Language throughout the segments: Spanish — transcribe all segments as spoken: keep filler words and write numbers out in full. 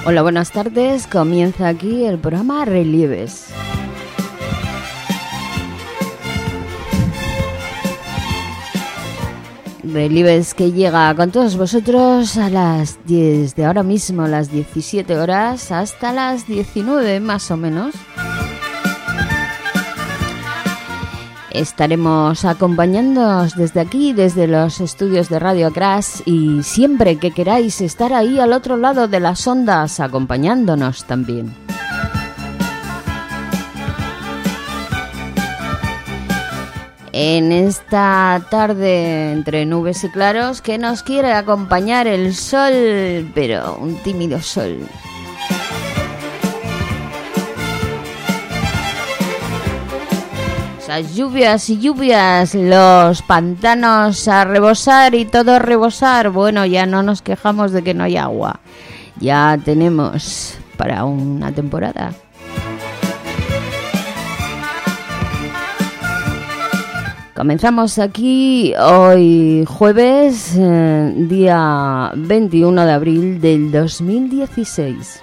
Hola, buenas tardes. Comienza aquí el programa Relieves. Relieves que llega con todos vosotros a las diez de ahora mismo, las diecisiete horas, hasta las diecinueve más o menos. Estaremos acompañándoos desde aquí, desde los estudios de Radio Crash, y siempre que queráis estar ahí al otro lado de las ondas, acompañándonos también. En esta tarde entre nubes y claros que nos quiere acompañar el sol, pero un tímido sol. Las lluvias y lluvias, los pantanos a rebosar y todo a rebosar. Bueno, ya no nos quejamos de que no hay agua. Ya tenemos para una temporada. Comenzamos aquí hoy jueves, eh, día veintiuno de abril del dos mil dieciséis.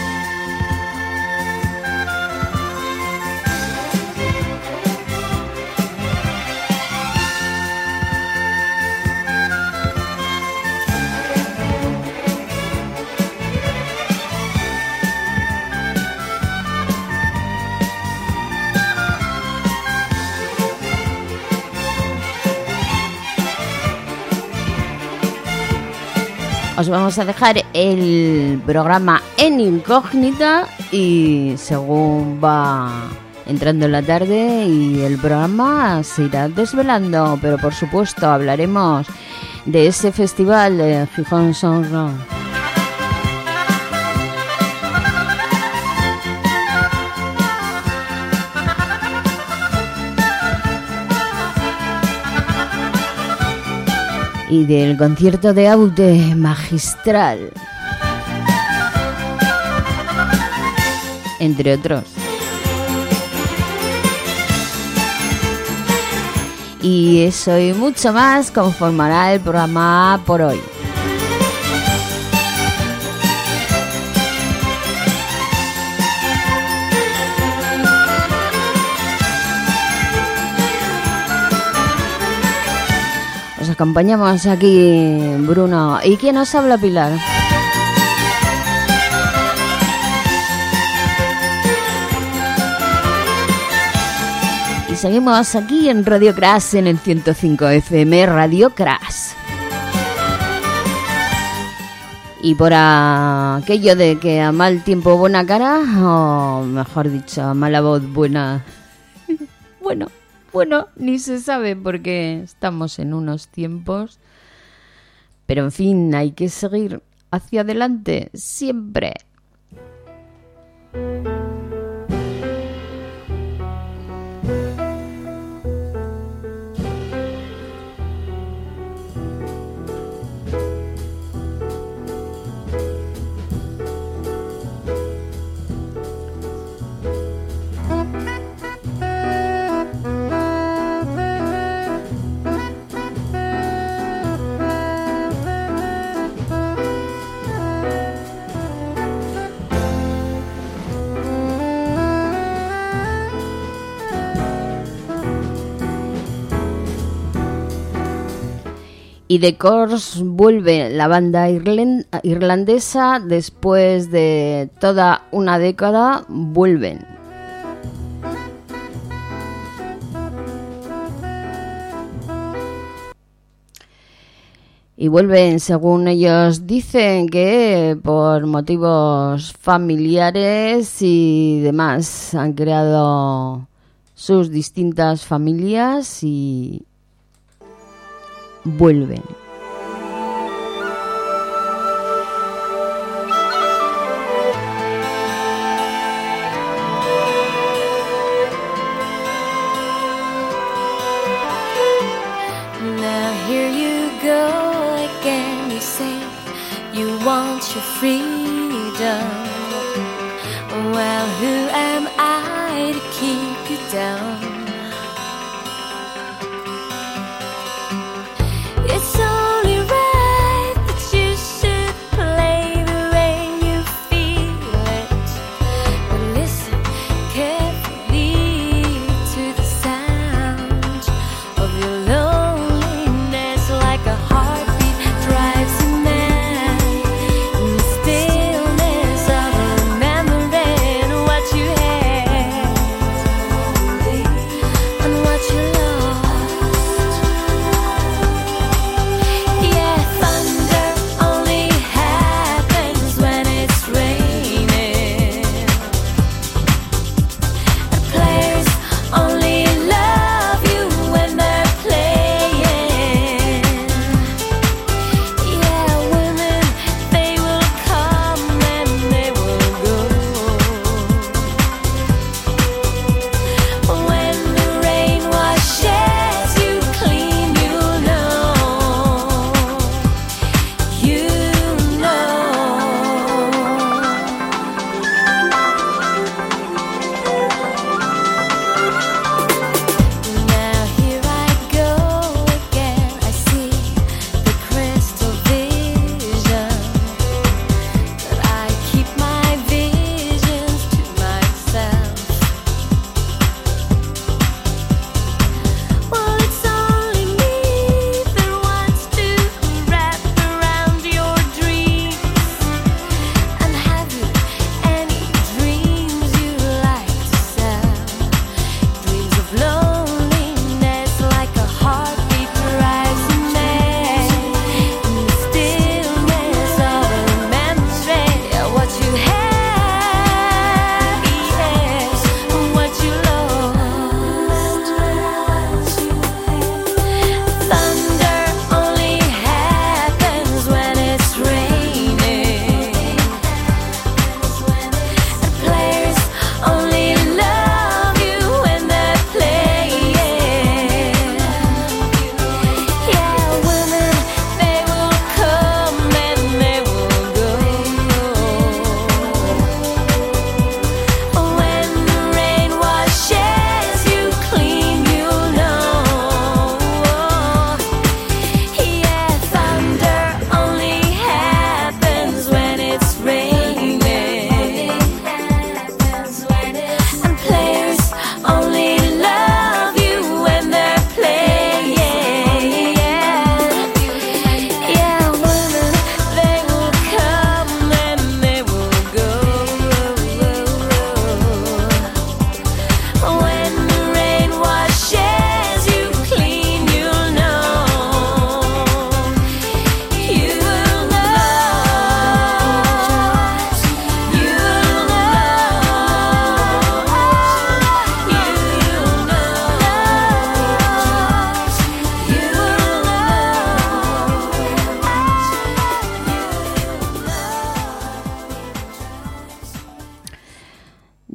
Os vamos a dejar el programa en incógnita y según va entrando en la tarde y el programa se irá desvelando, pero por supuesto hablaremos de ese festival de Gijón Son Rock. Y del concierto de Aute magistral, entre otros. Y eso y mucho más conformará el programa por hoy. Acompañamos aquí Bruno. ¿Y quién nos habla, Pilar? Y seguimos aquí en Radio Crash, en el ciento cinco F M, Radio Crash. Y por aquello de que a mal tiempo buena cara, o mejor dicho, a mala voz buena... bueno... Bueno, ni se sabe porque estamos en unos tiempos, pero en fin, hay que seguir hacia adelante siempre. Y The Corrs vuelve, la banda irlandesa, después de toda una década, vuelven. Y vuelven, según ellos dicen, que por motivos familiares y demás han creado sus distintas familias y vuelven. Now here you go again, you say you want your freedom. Well, who am I to keep you down? It's only right that you should play the way you feel.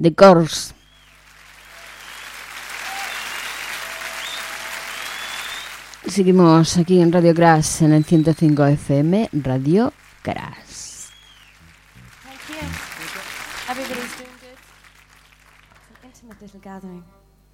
The Course. Seguimos aquí en Radio Crash en el ciento cinco F M, Radio Crash. Thank you. Everybody's doing good. It's an intimate little gathering.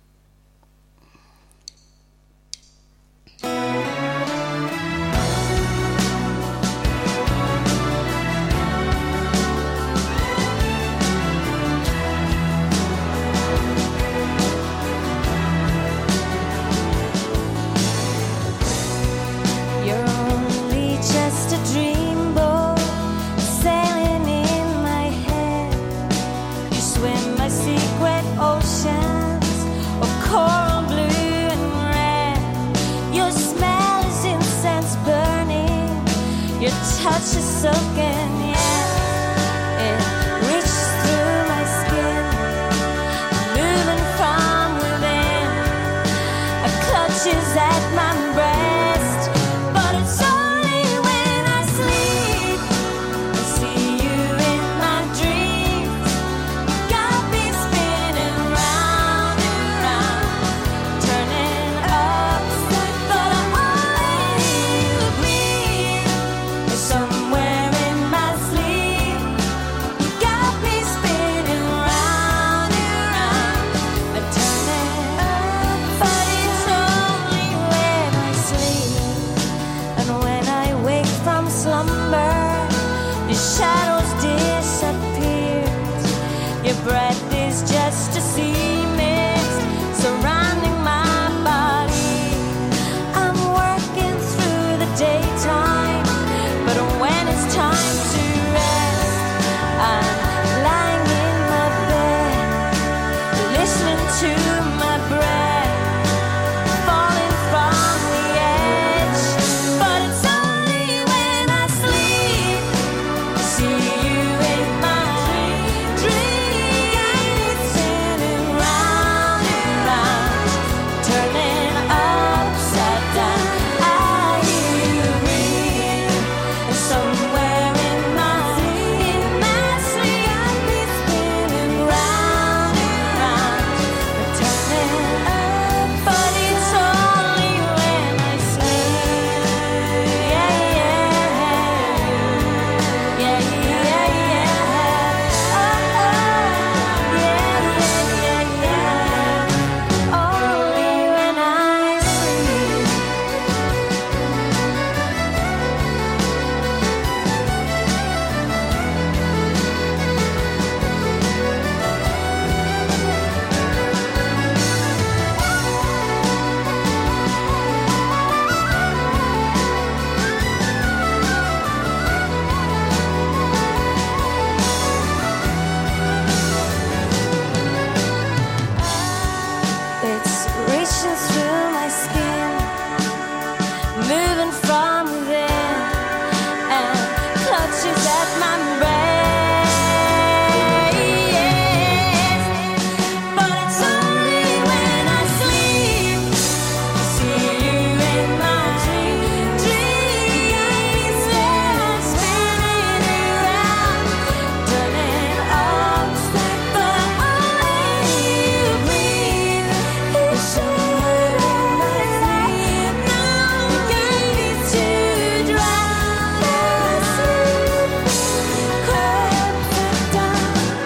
Touch is soaking, yeah. It reaches through my skin, moving from within. It clutches at my breast, but it's only when I sleep. I see you in my dreams. You got me spinning round and round, turning upside, but I'm only you breathe. Somewhere in my sleep, you got me spinning round and round, and turning up, but it's only when I sleep. And when I wake from slumber, your shadows disappear. Your breath is just a sea mist surrounding my body. I'm working through the daytime, but when it's time to rest, I'm lying in my bed, listening to my breath, falling from the edge. But it's only when I sleep, I see you in my dreams, spinning round and round, turning upside down. I hear you breathe, and somewhere in my in my sleep, I'll be spinning round and round, and turning up, but it's only when I sleep. Yeah, yeah, yeah, yeah, yeah. Oh, oh, yeah, yeah, yeah, yeah. Only when I sleep. It's reaching through my skin, moving from within, and clutches at my breast. But it's only when I sleep, I see you in my dreams, and spinning around, turning upside, but only you breathe. It's somewhere in my sleep, no guidance to drown my sleep, crept down.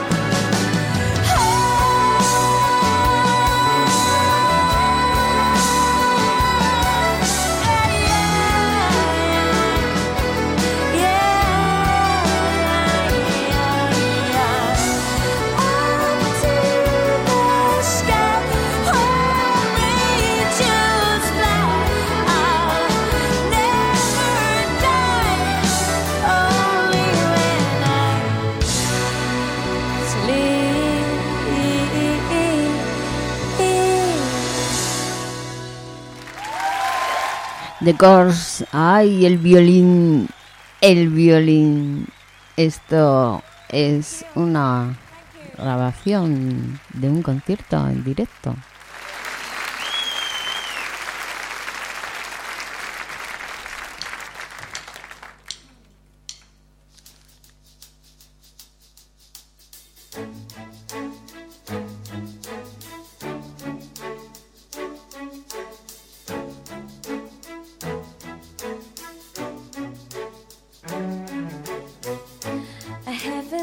The Course. Ay, el violín. El violín. Esto es una grabación de un concierto en directo.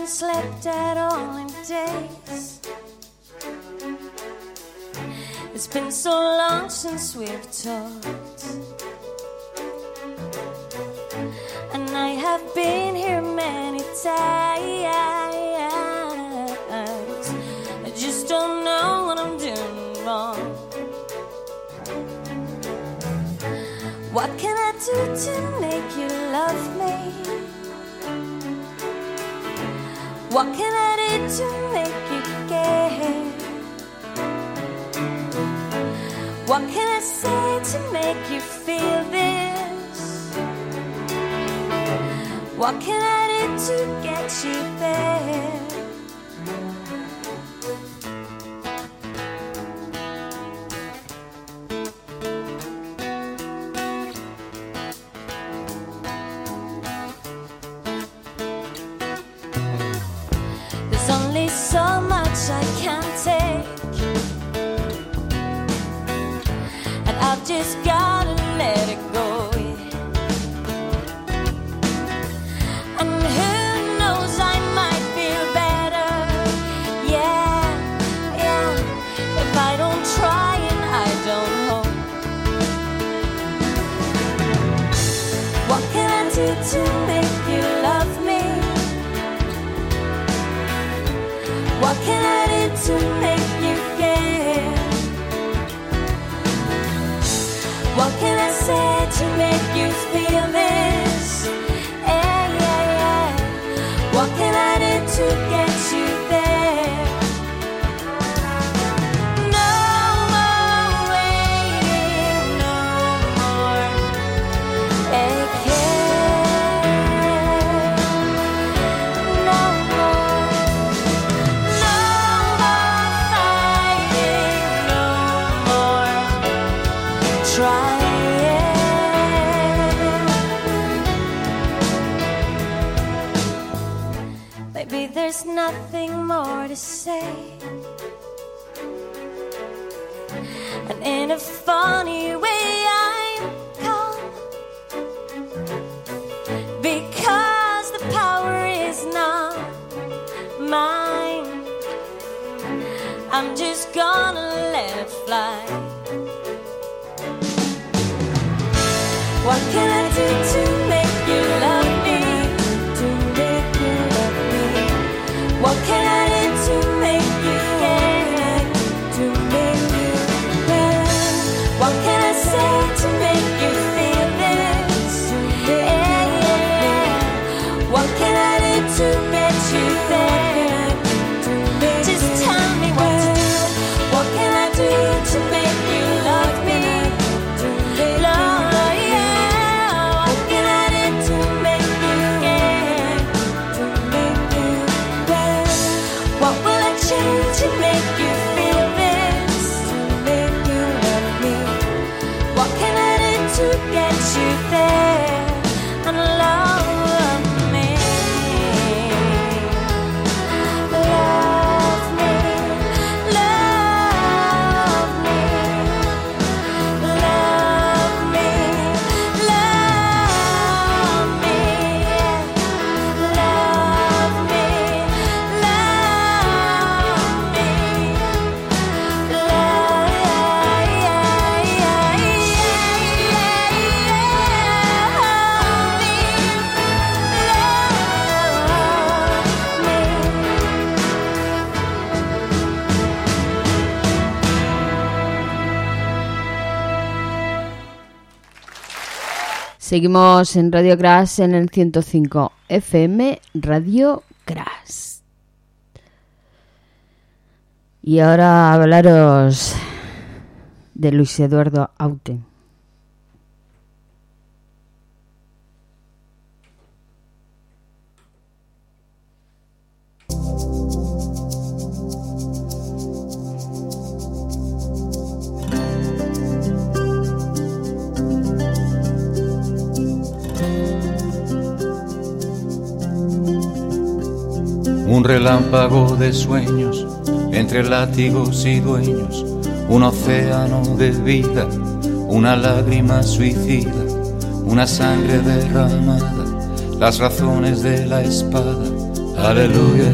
slept at all in days. It's been so long since we've talked, and I have been here many times. I just don't know what I'm doing wrong. What can I do to make you love me? What can I do to make you care? What can I say to make you feel this? What can I do to get you there? There's only so much I can take, I've just gotta let it go. And who knows, I might feel better. Yeah, yeah, if I don't try and I don't hope. What can I do to make you love me? What can I do to make you care? What can I say to make you feel this? Yeah, yeah, yeah. What can I do to get you there? No more waiting, no more aching, no more, no more fighting, no more trying. Maybe there's nothing more to say, and in a funny way I'm calm, because the power is not mine. I'm just gonna let it fly. What can I do to make you love me? To make you love me. What can I do to make you care? To make you care. What can I say to make you feel this? Yeah, yeah. What can I do to get you there? Just tell me what to do. What can I do to make you love me? Love, yeah. What can I do to make you care? To make you care. What will I change to make you feel this? To make you love me. What can I do to get you there and love me? Love me, love me, love me, love me, love me, love me, Seguimos en Radio Crash en el ciento cinco F M, Radio Crash. Y ahora hablaros de Luis Eduardo Aute. Un relámpago de sueños entre látigos y dueños, un océano de vida, una lágrima suicida, una sangre derramada, las razones de la espada aleluya.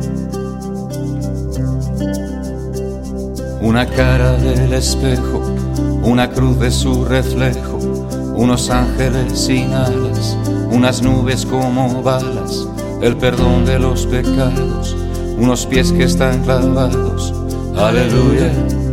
Una cara del espejo, una cruz de su reflejo, unos ángeles sin alas, unas nubes como balas, el perdón de los pecados, unos pies que están clavados, aleluya.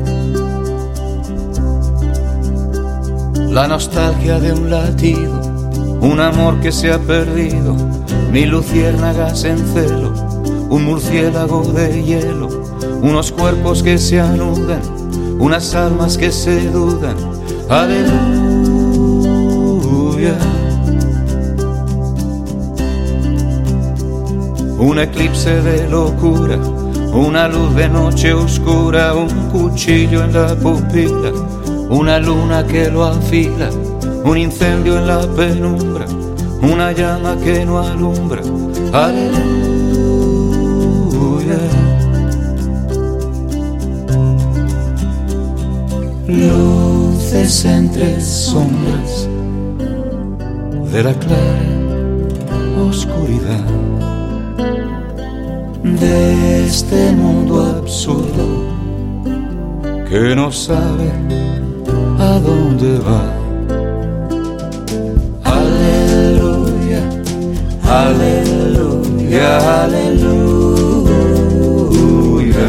La nostalgia de un latido, un amor que se ha perdido, mil luciérnagas en celo, un murciélago de hielo, unos cuerpos que se anudan, unas almas que se dudan, aleluya. Un eclipse de locura, una luz de noche oscura, un cuchillo en la pupila, una luna que lo afila, un incendio en la penumbra, una llama que no alumbra, aleluya. Luces entre sombras de la clara oscuridad de este mundo absurdo que no sabe a dónde va. Aleluya, aleluya, aleluya,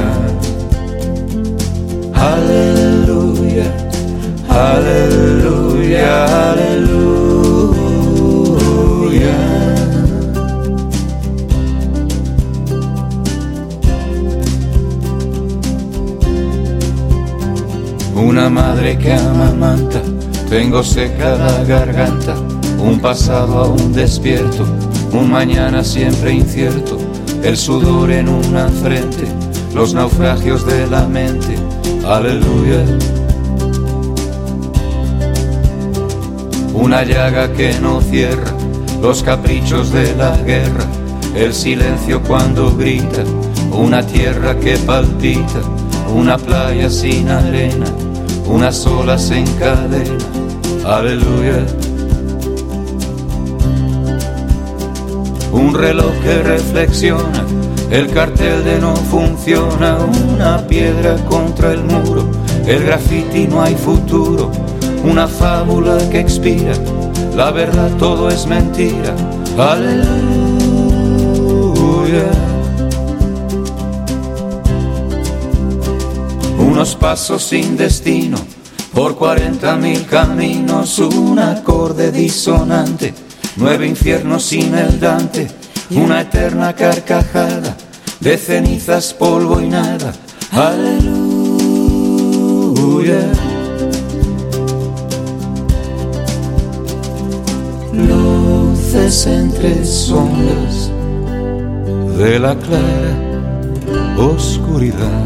aleluya, aleluya, aleluya. Una madre que amamanta, tengo seca la garganta, un pasado aún despierto, un mañana siempre incierto, el sudor en una frente, los naufragios de la mente, aleluya. Una llaga que no cierra, los caprichos de la guerra, el silencio cuando grita, una tierra que palpita, una playa sin arena, unas olas en cadena, aleluya. Un reloj que reflexiona, el cartel de no funciona, una piedra contra el muro, el graffiti no hay futuro, una fábula que expira, la verdad todo es mentira, aleluya. Unos pasos sin destino, por cuarenta mil caminos, un acorde disonante, nueve infiernos sin el Dante, una eterna carcajada, de cenizas, polvo y nada, aleluya. Luces entre sombras de la clara oscuridad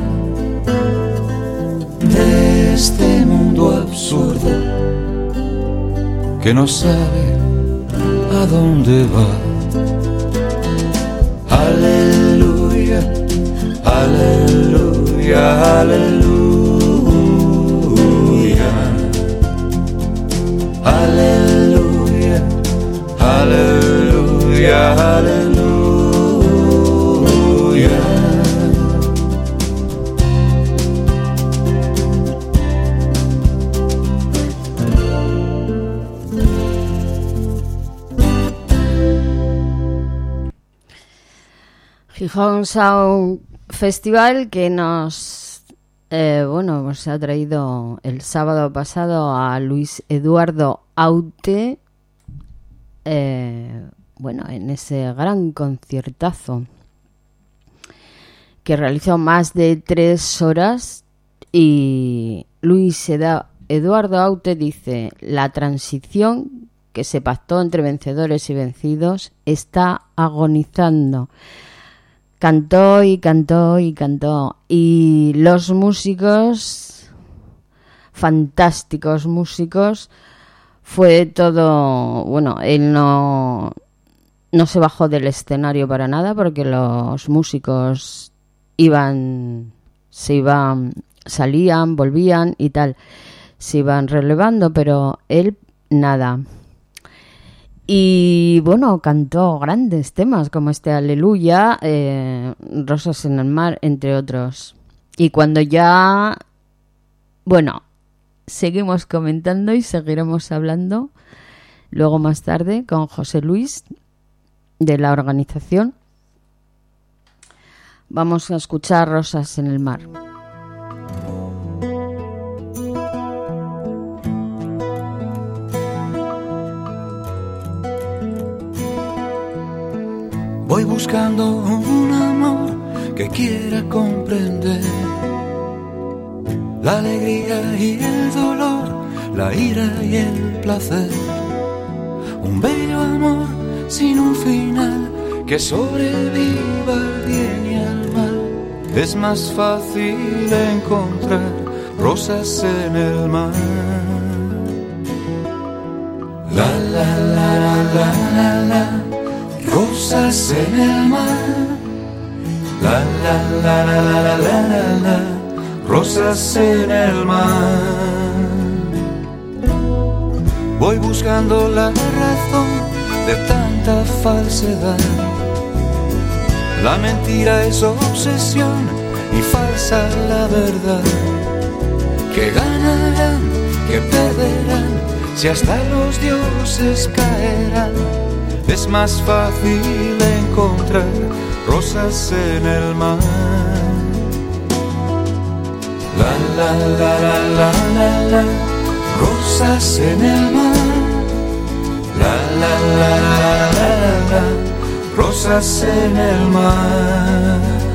de este mundo absurdo que no sabe a dónde va. Aleluya, aleluya, aleluya, aleluya, aleluya, aleluya. Gijón Sound Festival, que nos eh, bueno, nos ha traído el sábado pasado a Luis Eduardo Aute, eh, bueno, en ese gran conciertazo que realizó más de tres horas. Y Luis Eda- Eduardo Aute dice: la transición que se pactó entre vencedores y vencidos está agonizando. Cantó y cantó y cantó. Y los músicos, fantásticos músicos, fue todo... Bueno, él no, no se bajó del escenario para nada, porque los músicos iban, se iban, salían, volvían y tal. Se iban relevando, pero él nada. Y bueno, cantó grandes temas como este Aleluya, eh, Rosas en el mar, entre otros. Y cuando ya... Bueno, seguimos comentando y seguiremos hablando luego más tarde con José Luis de la organización. Vamos a escuchar Rosas en el mar. Voy buscando un amor que quiera comprender la alegría y el dolor, la ira y el placer. Un bello amor sin un final que sobreviva al bien y al mal. Es más fácil encontrar rosas en el mar. La la la la la la la. Rosas en el mar, la la la la la la la la la, rosas en el mar. Voy buscando la razón de tanta falsedad. La mentira es obsesión y falsa la verdad. Que ganarán, que perderán, si hasta los dioses caerán. Es más fácil encontrar rosas en el mar. La la la la la la la, rosas en el mar. La la la la la la la, rosas en el mar.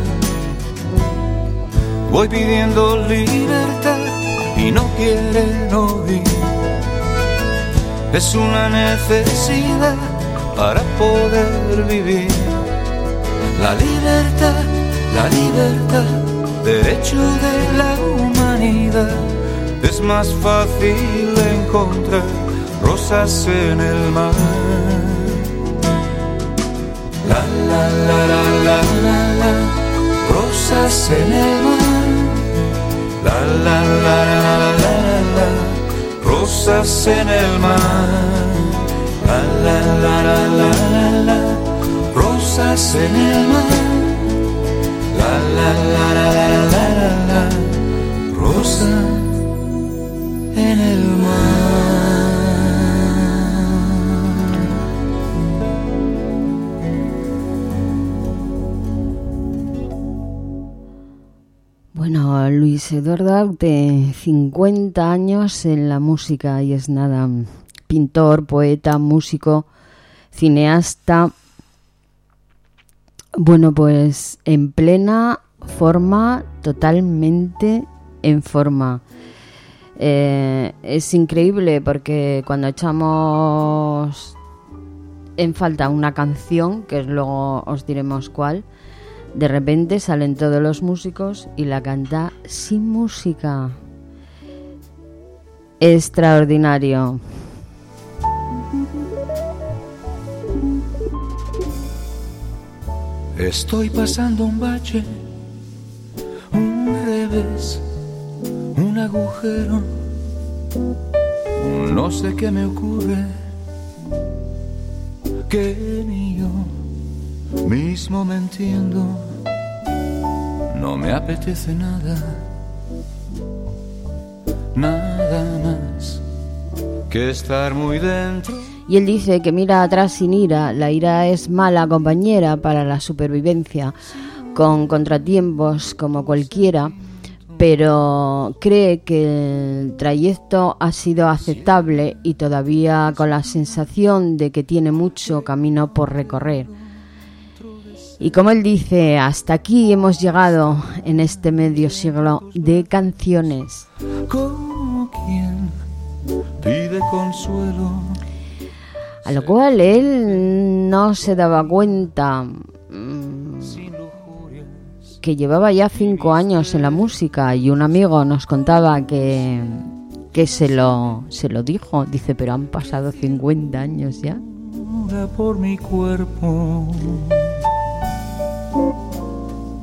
Voy pidiendo libertad y no quieren oír. Es una necesidad para poder vivir. La libertad, la libertad, derecho de la humanidad. Es más fácil encontrar rosas en el mar. La la la la la la la, rosas en el mar. La la la la la la la, rosas en el mar. La la la la la la la, rosas en el mar. La la la la la la la la, rosas en el mar. Bueno, Luis Eduardo Aute, cincuenta años en la música y es nada. Pintor, poeta, músico, cineasta. Bueno, pues en plena forma, totalmente en forma. Eh, es increíble porque cuando echamos en falta una canción, que luego os diremos cuál, de repente salen todos los músicos y la canta sin música. Extraordinario. Estoy pasando un bache, un revés, un agujero, no sé qué me ocurre, que ni yo mismo me entiendo, no me apetece nada, nada más que estar muy dentro. Y él dice que mira atrás sin ira, la ira es mala compañera para la supervivencia, con contratiempos como cualquiera, pero cree que el trayecto ha sido aceptable y todavía con la sensación de que tiene mucho camino por recorrer. Y como él dice, hasta aquí hemos llegado en este medio siglo de canciones. Como quien pide consuelo. A lo cual él no se daba cuenta mmm, que llevaba ya cinco años en la música y un amigo nos contaba que, que se lo, se lo dijo. Dice, pero han pasado cincuenta años ya. Por mi cuerpo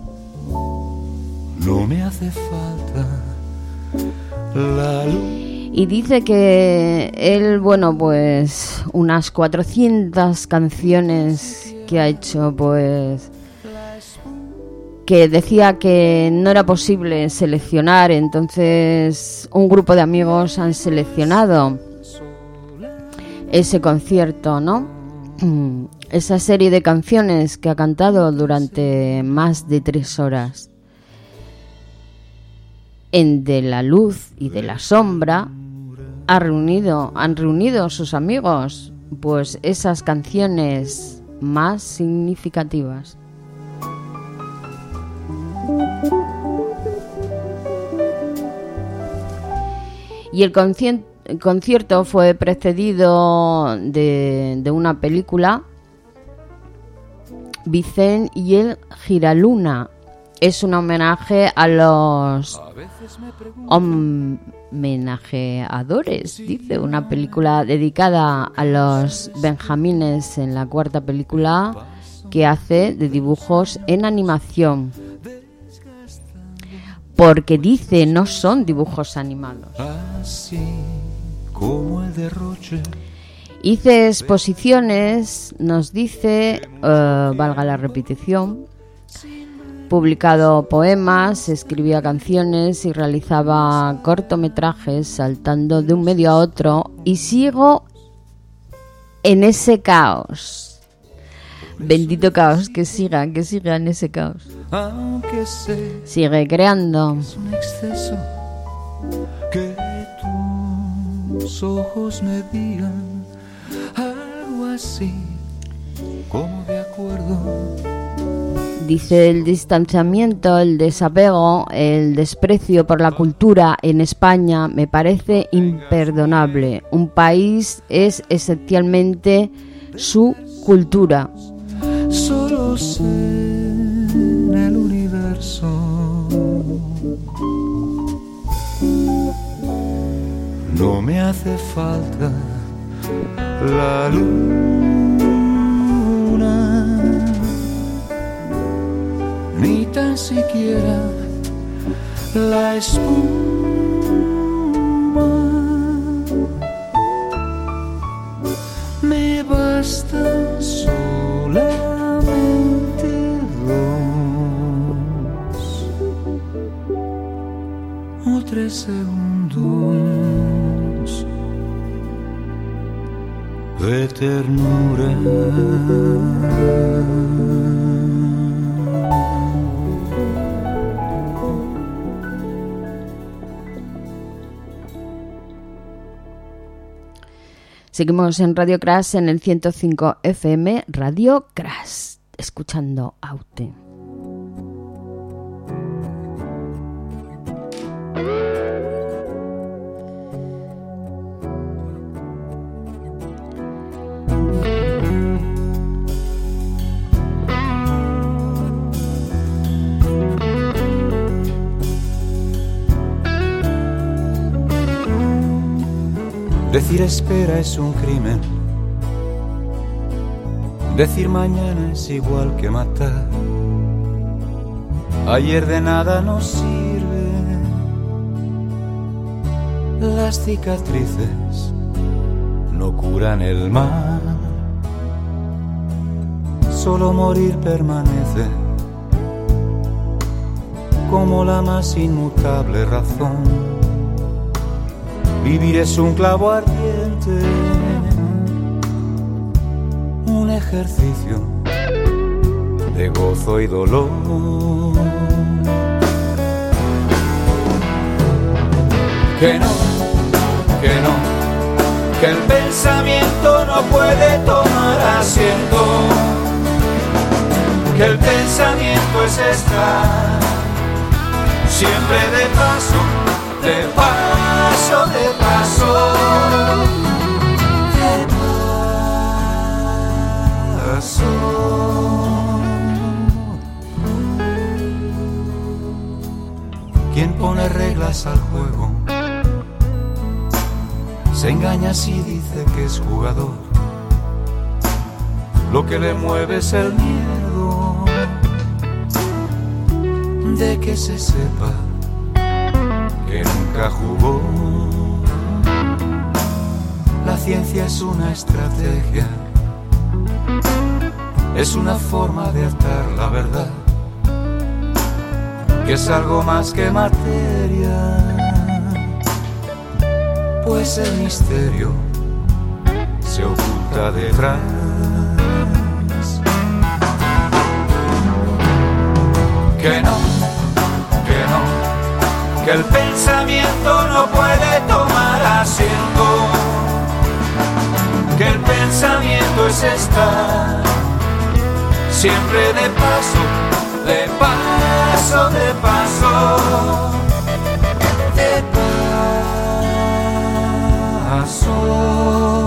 no me hace falta la luz. Y dice que él, bueno, pues unas cuatrocientas canciones que ha hecho, pues que decía que no era posible seleccionar, entonces un grupo de amigos han seleccionado ese concierto, ¿no? Esa serie de canciones que ha cantado durante más de tres horas. En De la Luz y de la Sombra ha reunido, han reunido sus amigos, pues esas canciones más significativas. Y el concierto, el concierto fue precedido de, de una película, Vicent y el Giraluna. Es un homenaje a los homenajeadores, dice, una película dedicada a los benjamines en la cuarta película que hace de dibujos en animación. Porque dice, no son dibujos animados. Así como el derroche. Hice exposiciones, nos dice, uh, valga la repetición, publicado poemas, escribía canciones y realizaba cortometrajes saltando de un medio a otro, y sigo en ese caos. Bendito caos, que siga, que siga en ese caos. Aunque sé Sigue creando. es un exceso que tus ojos me digan algo así como de acuerdo. Dice, el distanciamiento, el desapego, el desprecio por la cultura en España me parece imperdonable. Un país es esencialmente su cultura. Solo sé en el universo no me hace falta la luna, ni tan siquiera la espuma. Me bastan solamente dos o tres segundos de ternura. Seguimos en Radio Crash en el ciento cinco F M, Radio Crash, escuchando Aute. Decir espera es un crimen. Decir mañana es igual que matar. Ayer de nada nos sirve. Las cicatrices no curan el mal. Solo morir permanece como la más inmutable razón. Vivir es un clavo ardiente, un ejercicio de gozo y dolor. Que no, que no, que el pensamiento no puede tomar asiento, que el pensamiento es estar siempre de paso, de paso, de paso, de paso. Quien pone reglas al juego se engaña si dice que es jugador. Lo que le mueve es el miedo de que se sepa que nunca jugó. la ciencia es una estrategia, es una forma de atar la verdad, que es algo más que materia, pues el misterio se oculta detrás. Que no, que no, que el pensamiento no puede tomar asiento, que el pensamiento es estar siempre de paso, de paso, de paso, de paso.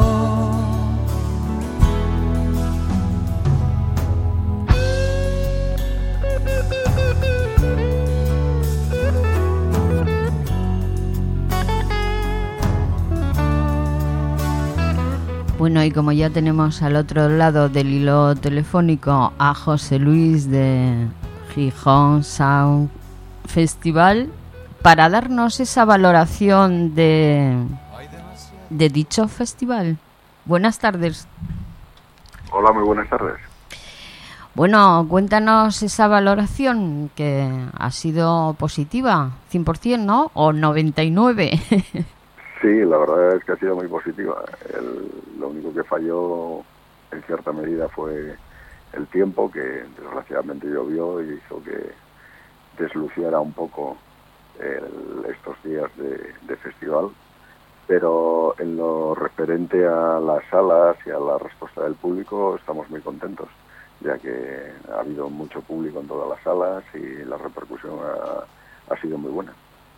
Bueno, y como ya tenemos al otro lado del hilo telefónico a José Luis de Gijón Sound Festival, para darnos esa valoración de, de dicho festival. Buenas tardes. Hola, muy buenas tardes. Bueno, cuéntanos esa valoración, que ha sido positiva, cien por ciento, ¿no? O noventa y nueve por ciento. Sí, la verdad es que ha sido muy positiva. El, lo único que falló en cierta medida fue el tiempo, que desgraciadamente llovió y hizo que desluciera un poco el, estos días de, de festival. Pero en lo referente a las salas y a la respuesta del público estamos muy contentos, ya que ha habido mucho público en todas las salas y la repercusión ha, ha sido muy buena.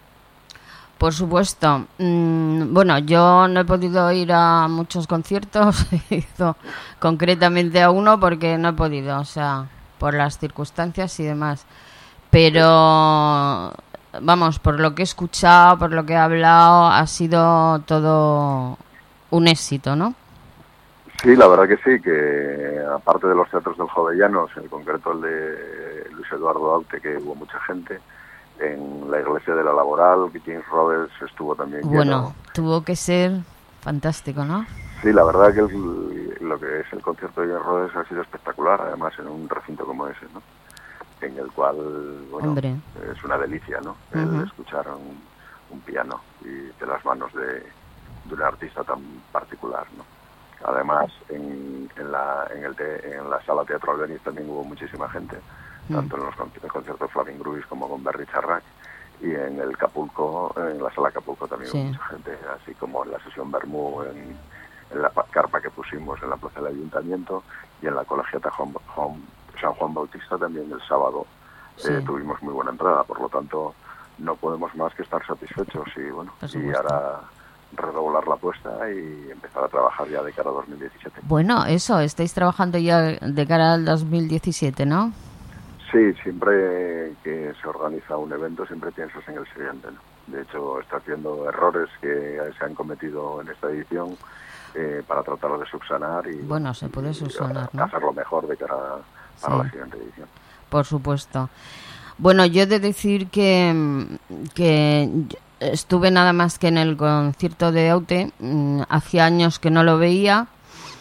Por supuesto. Mm, bueno, yo no he podido ir a muchos conciertos, he ido concretamente a uno porque no he podido, o sea, por las circunstancias y demás. Pero, vamos, por lo que he escuchado, por lo que he hablado, ha sido todo un éxito, ¿no? Sí, la verdad que sí, que aparte de los teatros del Jovellanos, en concreto el de Luis Eduardo Aute, que hubo mucha gente, en la iglesia de la Laboral, que James Rhodes estuvo también lleno. Bueno, tuvo que ser fantástico, ¿no? Sí, la verdad que el, lo que es el concierto de James Rhodes ha sido espectacular, además en un recinto como ese, ¿no? En el cual, bueno, Hombre. es una delicia, ¿no? El uh-huh. escuchar un, un piano y de las manos de, de un artista tan particular, ¿no? Además, en, en, la, en, el te, en la sala Teatro Albéniz también hubo muchísima gente, tanto en los conciertos de Flavin Gruis como con Berry Charrac, y en el Capulco, en la sala Capulco también sí. hubo mucha gente, así como en la sesión Bermú, en, en la carpa que pusimos en la plaza del Ayuntamiento, y en la Colegiata Juan, Juan, San Juan Bautista también el sábado sí. eh, tuvimos muy buena entrada, por lo tanto no podemos más que estar satisfechos y bueno, y ahora redoblar la apuesta y empezar a trabajar ya de cara a dos mil diecisiete. Bueno, eso, estáis trabajando ya de cara al dos mil diecisiete, ¿no? Sí, siempre que se organiza un evento siempre piensas en el siguiente, ¿no? De hecho, está haciendo errores que se han cometido en esta edición eh, para tratar de subsanar y, bueno, se puede subsanar, ¿no? hacerlo mejor de cara para sí. la siguiente edición. Por supuesto. Bueno, yo he de decir que, que estuve nada más que en el concierto de Aute, hacía años que no lo veía.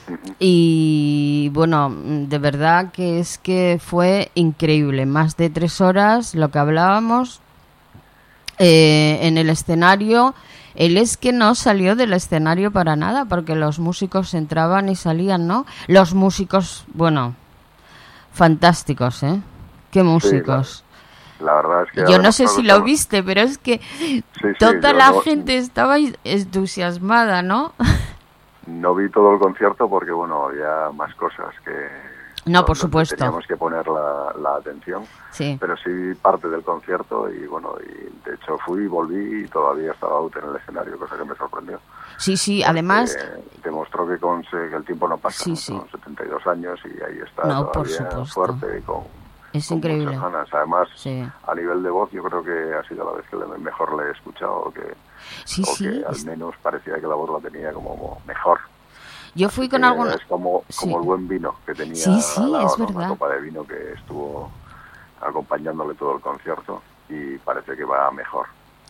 Y bueno, de verdad que es que fue increíble, más de tres horas lo que hablábamos eh, en el escenario. Él es que no salió del escenario para nada, porque los músicos entraban y salían, ¿no? Los músicos, bueno, fantásticos, ¿eh? Qué músicos. Sí, la, la verdad es que yo no sé si lo viste, pero es que sí, sí, toda la no, gente estaba entusiasmada, ¿no? No vi todo el concierto porque, bueno, había más cosas que... No, por supuesto. Teníamos que poner la, la atención, sí. Pero sí vi parte del concierto y, bueno, y de hecho fui y volví y todavía estaba out en el escenario, cosa que me sorprendió. Sí, sí, además... Demostró que, con, que el tiempo no pasa, sí, ¿no? sí. Con setenta y dos años y ahí está no, todavía fuerte y con, es con increíble. muchas ganas. Además, sí. a nivel de voz yo creo que ha sido la vez que le, mejor le he escuchado, o que, sí, o sí, que al menos parecía que la voz la tenía como mejor. Yo fui con alguna... Es como, sí. como el buen vino que tenía sí, sí, la, es ¿no? verdad. una copa de vino que estuvo acompañándole todo el concierto y parece que va mejor.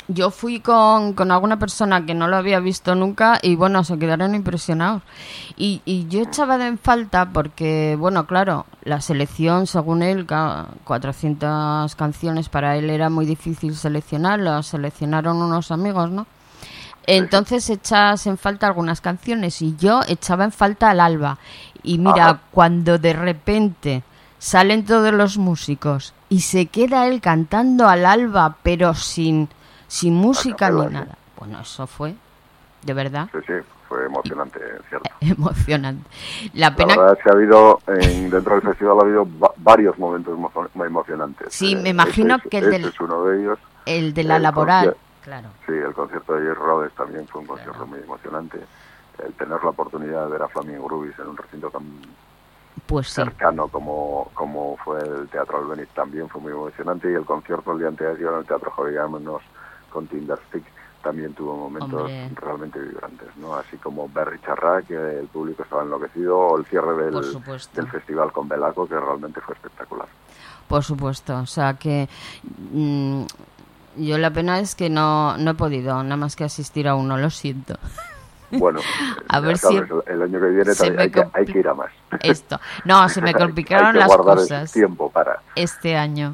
Yo fui con, con alguna persona que no lo había visto nunca y bueno, se quedaron impresionados. Y, y yo echaba de en falta porque, bueno, claro, la selección, según él, cuatrocientas canciones para él era muy difícil seleccionar, las seleccionaron unos amigos, ¿no? Entonces echas en falta algunas canciones y yo echaba en falta al Alba. Y mira, Ajá. cuando de repente salen todos los músicos y se queda él cantando al Alba, pero sin... sin música ni nada. Bueno, eso fue, de verdad. Sí, sí, fue emocionante, cierto. Emocionante. La pena... La verdad es que ha habido, en, dentro del festival ha habido va- varios momentos muy emocionantes. Sí, me imagino este que es, el este del... es uno de ellos. El de la laboral, conci- claro. Sí, el concierto de Jay Rhodes también fue un concierto claro. muy emocionante. El tener la oportunidad de ver a Flaming Groovies en un recinto tan pues sí. cercano como, como fue el Teatro Albéniz también fue muy emocionante. Y el concierto el día anterior en el Teatro Jovellanos con Tinderstick también tuvo momentos Hombre. realmente vibrantes, ¿no? Así como Berry Charra, que el público estaba enloquecido, o el cierre del, del festival con Belaco, que realmente fue espectacular. Por supuesto, o sea que mmm, yo la pena es que no, no he podido nada más que asistir a uno, lo siento. Bueno, a ver sabes, si el año que viene también hay, compl- que, hay que ir a más. Esto, no, se me complicaron hay que las guardar cosas tiempo para este año.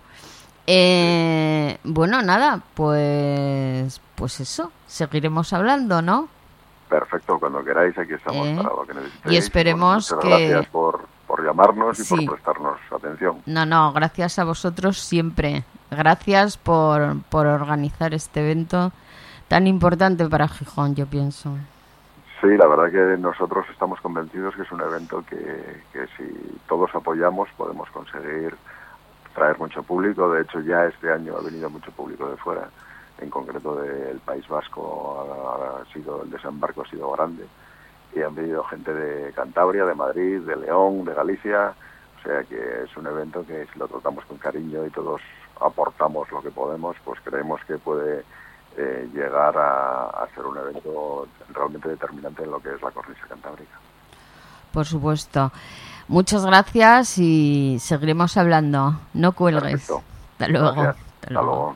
Eh, bueno, nada, pues pues eso, seguiremos hablando, ¿no? Perfecto, cuando queráis, aquí estamos eh, para lo que necesitéis. Y esperemos bueno, que... Gracias por, por llamarnos y sí. por prestarnos atención. No, no, gracias a vosotros siempre. Gracias por, por organizar este evento tan importante para Gijón, yo pienso. Sí, la verdad que nosotros estamos convencidos que es un evento que, que si todos apoyamos podemos conseguir traer mucho público. De hecho, ya este año ha venido mucho público de fuera, en concreto del País Vasco. Ha, ha sido el desembarco ha sido grande y han venido gente de Cantabria, de Madrid, de León, de Galicia. O sea que es un evento que si lo tratamos con cariño y todos aportamos lo que podemos, pues creemos que puede eh, llegar a, a ser un evento realmente determinante en lo que es la cornisa cantábrica. Por supuesto. Muchas gracias y seguiremos hablando. No cuelgues. Perfecto. Hasta luego. Hasta, Hasta luego. luego.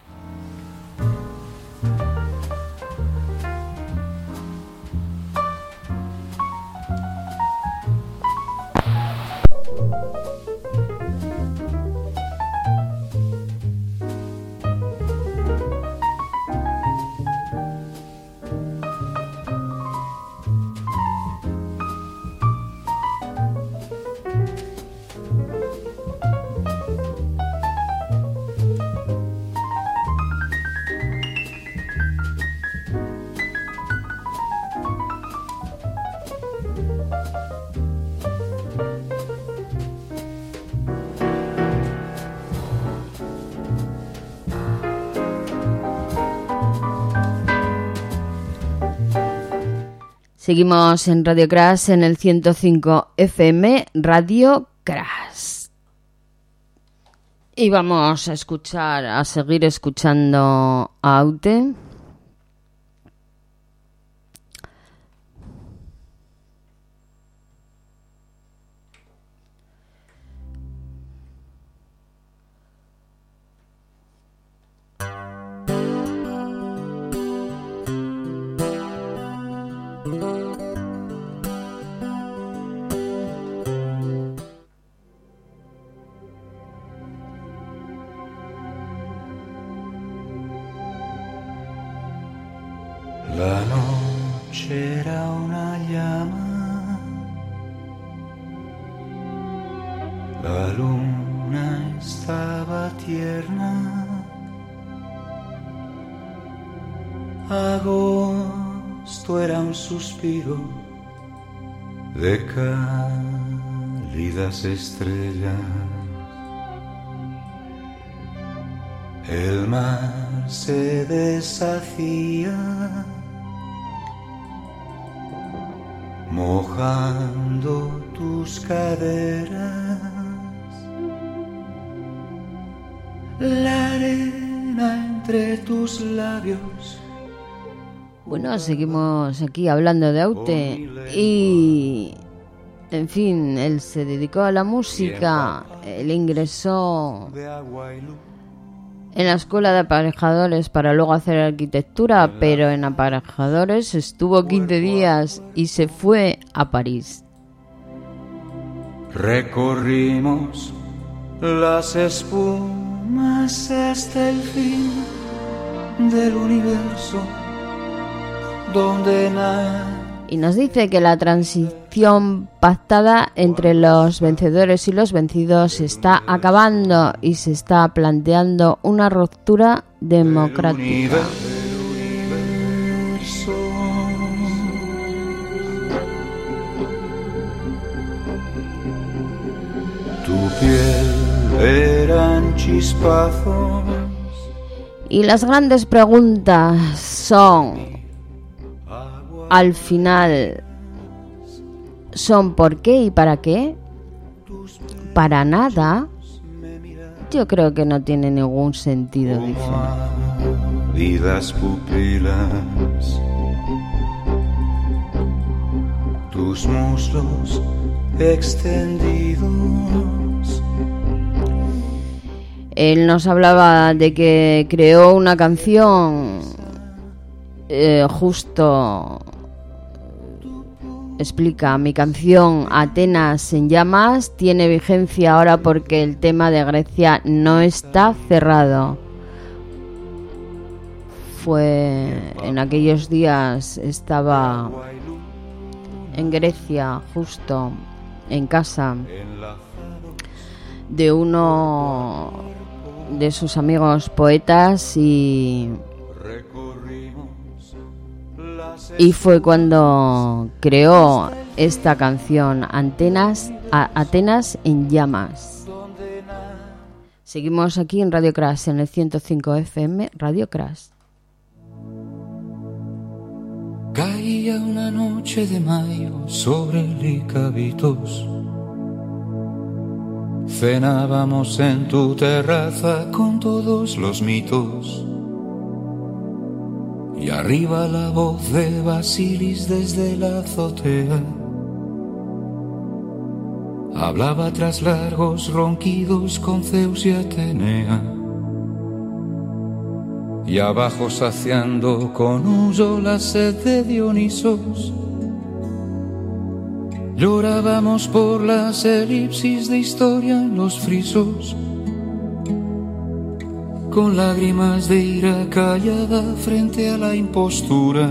Seguimos en Radio Crash en el ciento cinco F M, Radio Crash. Y vamos a escuchar, a seguir escuchando a Aute. La noche era una llama, la luna estaba tierna, agosto era un suspiro de cálidas estrellas, el mar se deshacía mojando tus caderas, la arena entre tus labios. Bueno, seguimos aquí hablando de Aute y, en fin, él se dedicó a la música, él ingresó en la escuela de aparejadores para luego hacer arquitectura, pero en aparejadores estuvo quince días y se fue a París. Recorrimos las espumas hasta el fin del universo, donde nada. Y nos dice que la transición pactada entre los vencedores y los vencidos se está acabando y se está planteando una ruptura democrática. Tu piel eran chispazos. Y las grandes preguntas son, al final, ¿son por qué y para qué? ¿Para nada? Yo creo que no tiene ningún sentido, dice. Vidas pupilas, tus muslos extendidos. Él nos hablaba de que creó una canción eh, justo... Explica, mi canción Atenas en llamas tiene vigencia ahora porque el tema de Grecia no está cerrado. Fue en aquellos días, estaba en Grecia, justo en casa de uno de sus amigos poetas y... Y fue cuando creó esta canción, Antenas, a, Atenas en llamas. Seguimos aquí en Radio Crash, en el ciento cinco F M, Radio Crash. Caía una noche de mayo sobre Licavitos. Cenábamos en tu terraza con todos los mitos. Y arriba la voz de Basilis desde la azotea hablaba tras largos ronquidos con Zeus y Atenea. Y abajo saciando con huyo la sed de Dionisos, llorábamos por las elipsis de historia en los frisos, con lágrimas de ira callada frente a la impostura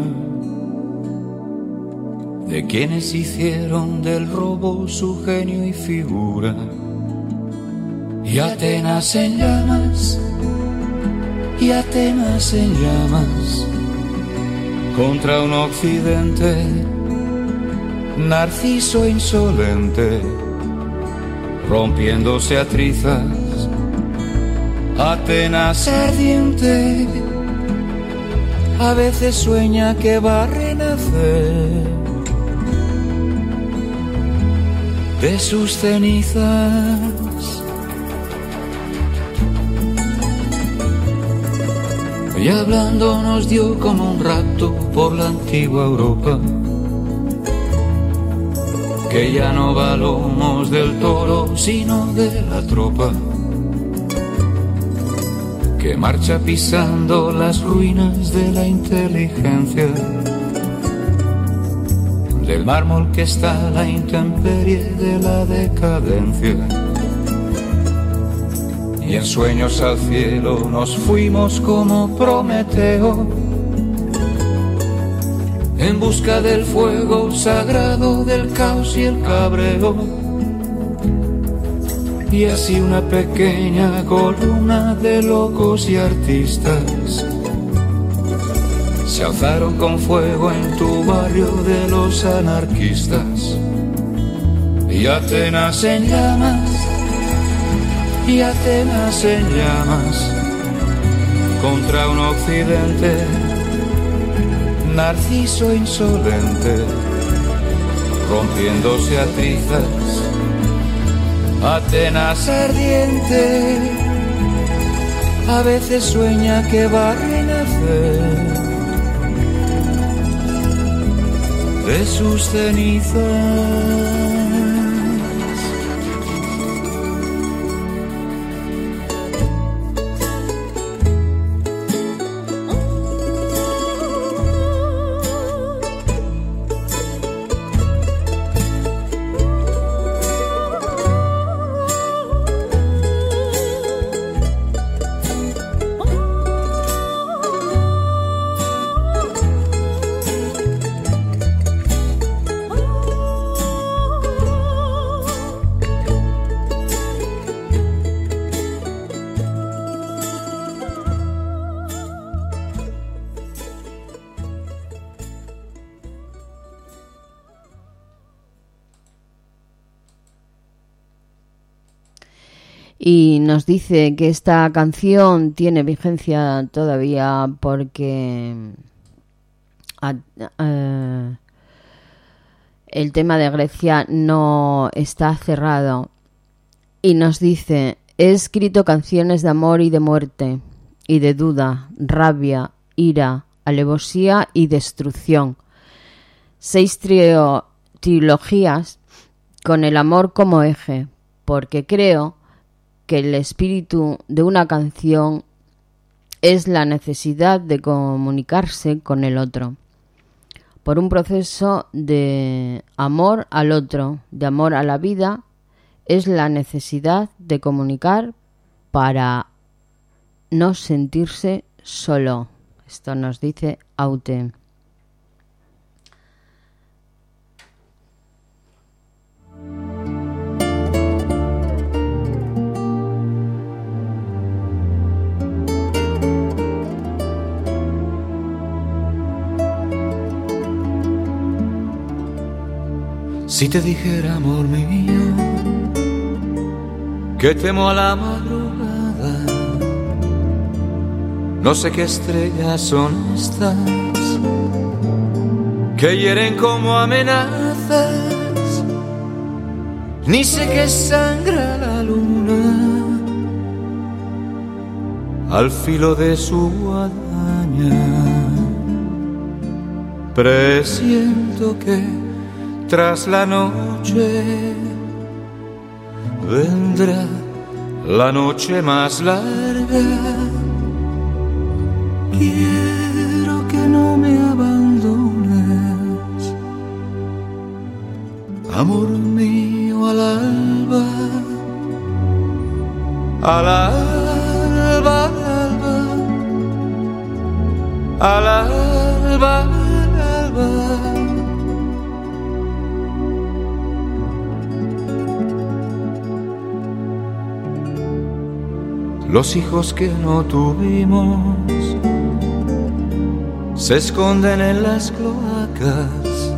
de quienes hicieron del robo su genio y figura. Y Atenas en llamas, y Atenas en llamas, contra un occidente narciso insolente, rompiéndose a trizas. Atenas ardiente, a veces sueña que va a renacer de sus cenizas. Y hablando nos dio como un rapto por la antigua Europa, que ya no va a lomos del toro sino de la tropa, que marcha pisando las ruinas de la inteligencia, del mármol que está a la intemperie de la decadencia. Y en sueños al cielo nos fuimos como Prometeo, en busca del fuego sagrado del caos y el cabreo. Y así una pequeña columna de locos y artistas se alzaron con fuego en tu barrio de los anarquistas. Y Atenas en llamas, y Atenas en llamas, contra un occidente narciso insolente, rompiéndose a trizas. Atenas ardiente, a veces sueña que va a renacer de sus cenizas. y nos dice que esta canción tiene vigencia todavía porque a, a, el tema de Grecia no está cerrado, y nos dice: he escrito canciones de amor y de muerte, y de duda, rabia, ira, alevosía y destrucción. Seis trio, trilogías con el amor como eje, porque creo que el espíritu de una canción es la necesidad de comunicarse con el otro, por un proceso de amor al otro, de amor a la vida. Es la necesidad de comunicar para no sentirse solo. Esto nos dice Aute. Si te dijera, amor mío, que temo a la madrugada, no sé qué estrellas son estas que hieren como amenazas, ni sé qué sangra la luna al filo de su guadaña. Presiento que tras la noche vendrá la noche más larga. Quiero que no me abandones, amor mío, al alba, al alba, al alba, al alba, al alba. Los hijos que no tuvimos se esconden en las cloacas,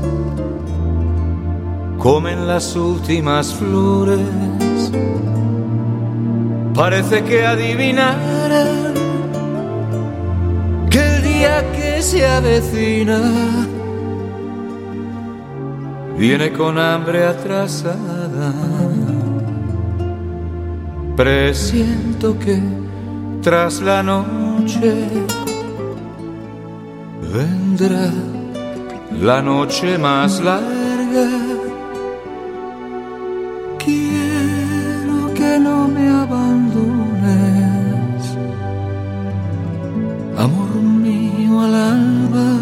comen las últimas flores, parece que adivinaran que el día que se avecina viene con hambre atrasada. Presiento que tras la noche vendrá la noche más larga. Quiero que no me abandones, amor mío, al alba,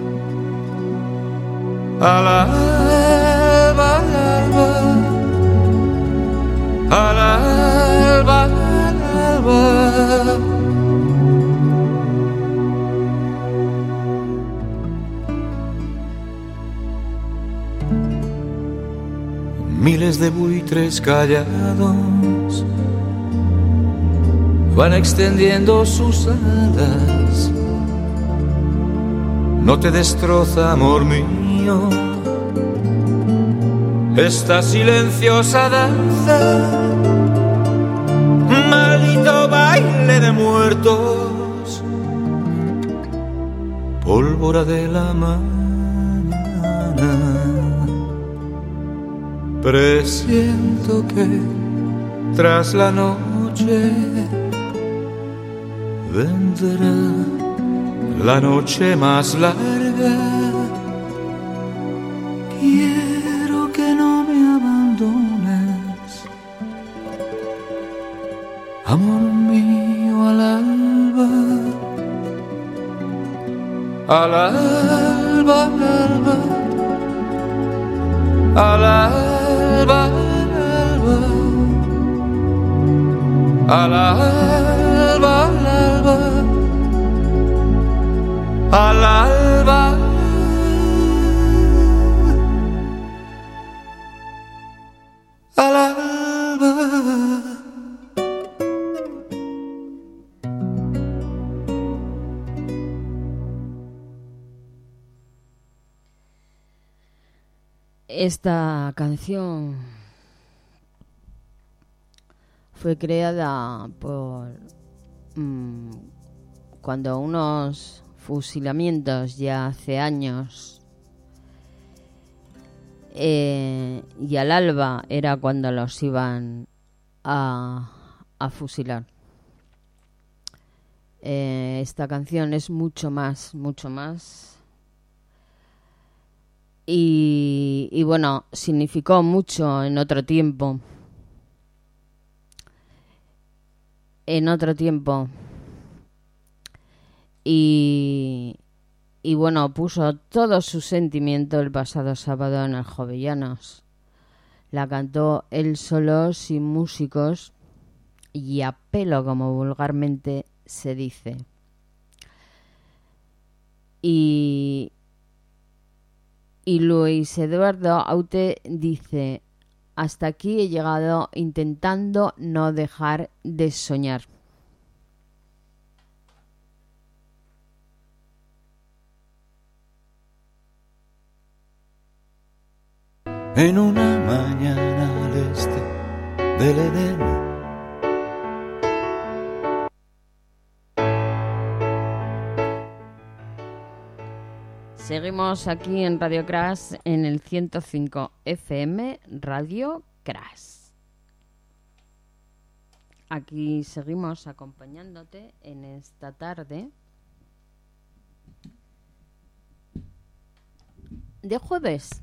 al alba, al alba, al alba, al alba. Miles de buitres callados van extendiendo sus alas. No te destroza, amor mío, esta silenciosa danza, maldito baile de muertos, pólvora de la mañana. Presiento que tras la noche vendrá la noche más larga. Quiero que no me abandones, amor mío, al alba, al alba, al alba, al alba, al alba, al alba, al alba, al alba. Esta canción fue creada por mmm, cuando unos fusilamientos ya hace años, eh, y al alba era cuando los iban a, a fusilar. Eh, esta canción es mucho más, mucho más. Y, y bueno, significó mucho en otro tiempo. En otro tiempo. Y, y bueno, puso todo su sentimiento el pasado sábado en el Jovellanos. La cantó él solo, sin músicos y a pelo, como vulgarmente se dice. Y, y Luis Eduardo Aute dice: hasta aquí he llegado intentando no dejar de soñar. En una mañana al este del Edén, seguimos aquí en Radio Crash en el ciento cinco F M, Radio Crash. Aquí seguimos acompañándote en esta tarde de jueves.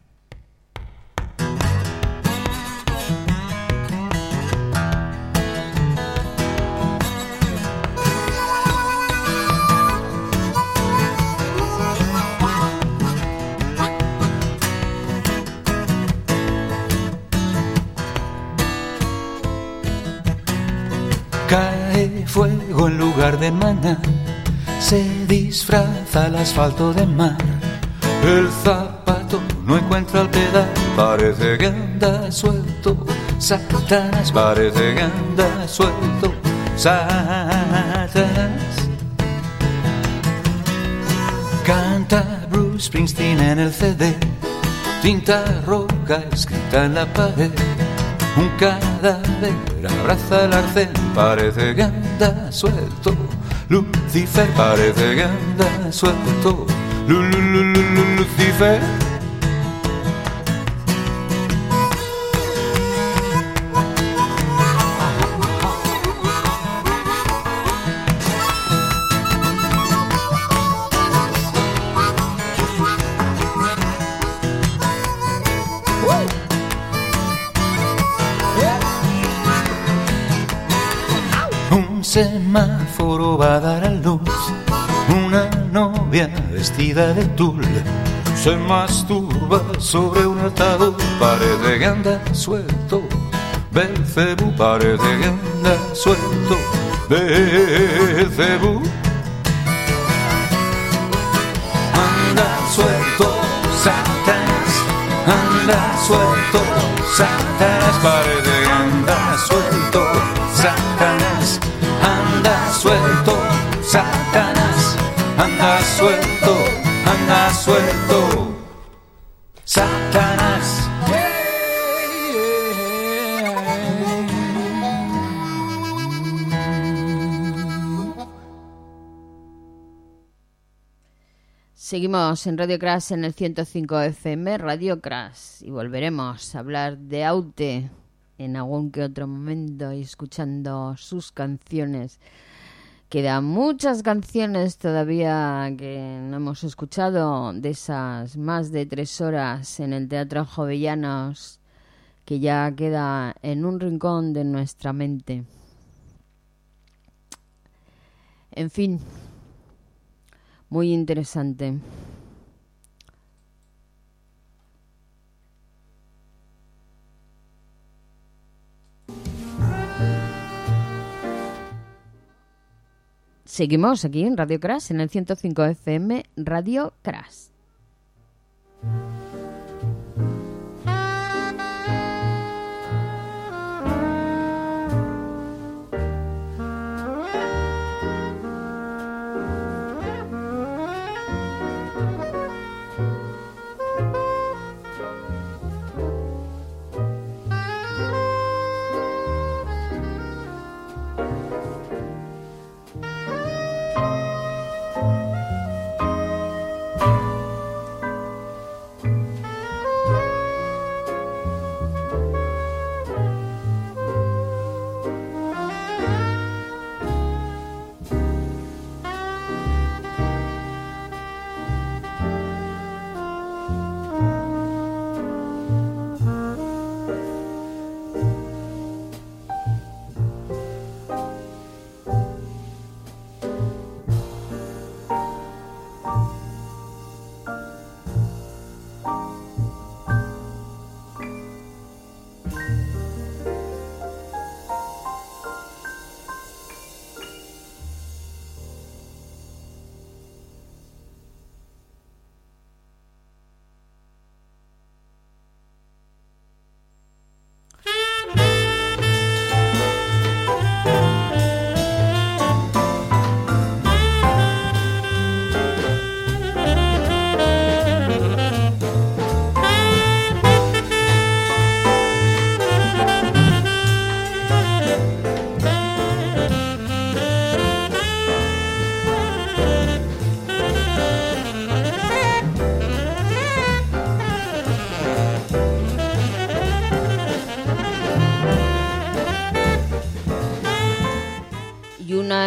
Cae fuego en lugar de maná, se disfraza el asfalto de mar. El zapato no encuentra el pedal, parece que anda suelto. Satanás, parece que anda suelto. Satanás. Canta Bruce Springsteen en el C D, tinta roja escrita en la pared. Un cadáver abraza el arcén, parece que anda suelto. Lucifer, parece que anda suelto. Lu, lu, lu, lu, lu, Lucifer. Semáforo va a dar a luz, una novia vestida de tul se masturba sobre un ataúd, parece que anda suelto. Belcebú, parece que anda suelto. Belcebú anda suelto. Satanás anda suelto. Satanás, parece que anda suelto. Satanás anda suelto, Satanás, anda suelto, anda suelto, Satanás. Seguimos en Radio Crash en el ciento cinco F M, Radio Crash, y volveremos a hablar de Aute en algún que otro momento y escuchando sus canciones. Quedan muchas canciones todavía que no hemos escuchado de esas más de tres horas en el Teatro Jovellanos, que ya queda en un rincón de nuestra mente. En fin, muy interesante. Seguimos aquí en Radio Crash, en el ciento cinco F M, Radio Crash.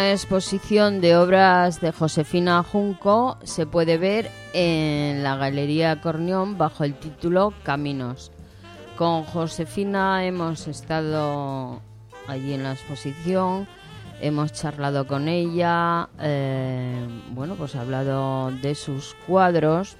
una exposición de obras de Josefina Junco, se puede ver en la Galería Cornión bajo el título Caminos. Con Josefina hemos estado allí en la exposición, hemos charlado con ella, eh, bueno, pues ha hablado de sus cuadros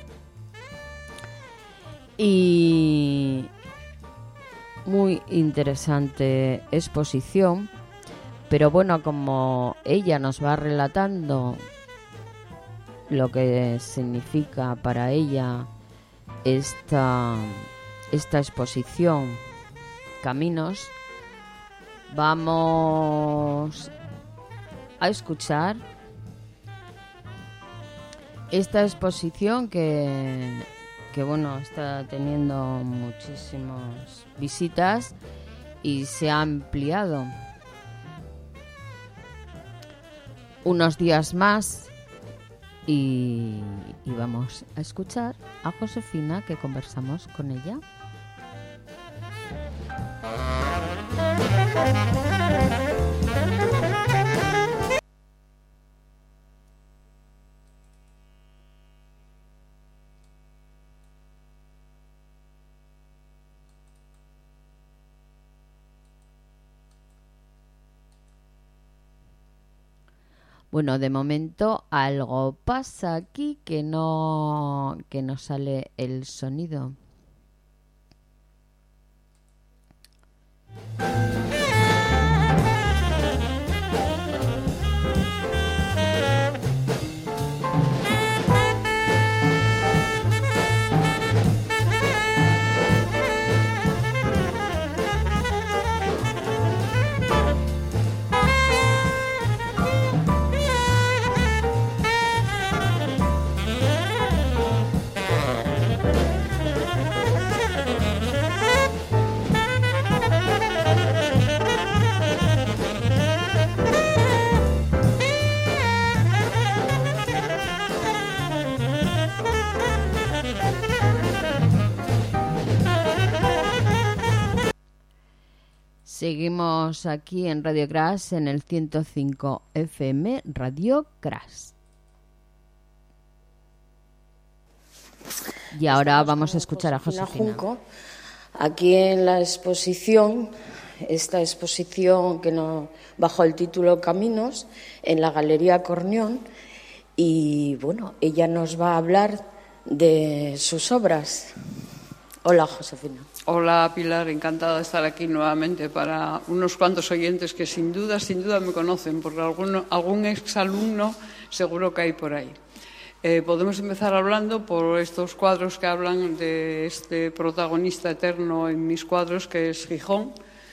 y muy interesante exposición. Pero bueno, como ella nos va relatando lo que significa para ella esta, esta exposición Caminos, vamos a escuchar esta exposición que, que bueno, está teniendo muchísimas visitas y se ha ampliado unos días más y, y vamos a escuchar a Josefina, que conversamos con ella. Bueno, de momento algo pasa aquí que no, que no sale el sonido. Seguimos aquí en Radio Crash, en el ciento cinco F M, Radio Crash. Y ahora Estamos vamos a escuchar Josefina a Josefina Junco, aquí en la exposición, esta exposición que no, bajo el título Caminos, en la Galería Cornión, y bueno, ella nos va a hablar de sus obras. Hola, Josefina. Hola, Pilar, encantada de estar aquí nuevamente para unos cuantos oyentes que sin duda, sin duda me conocen, porque alguno, algún exalumno seguro que hay por ahí. Eh, podemos empezar hablando por estos cuadros que hablan de este protagonista eterno en mis cuadros, que es Gijón,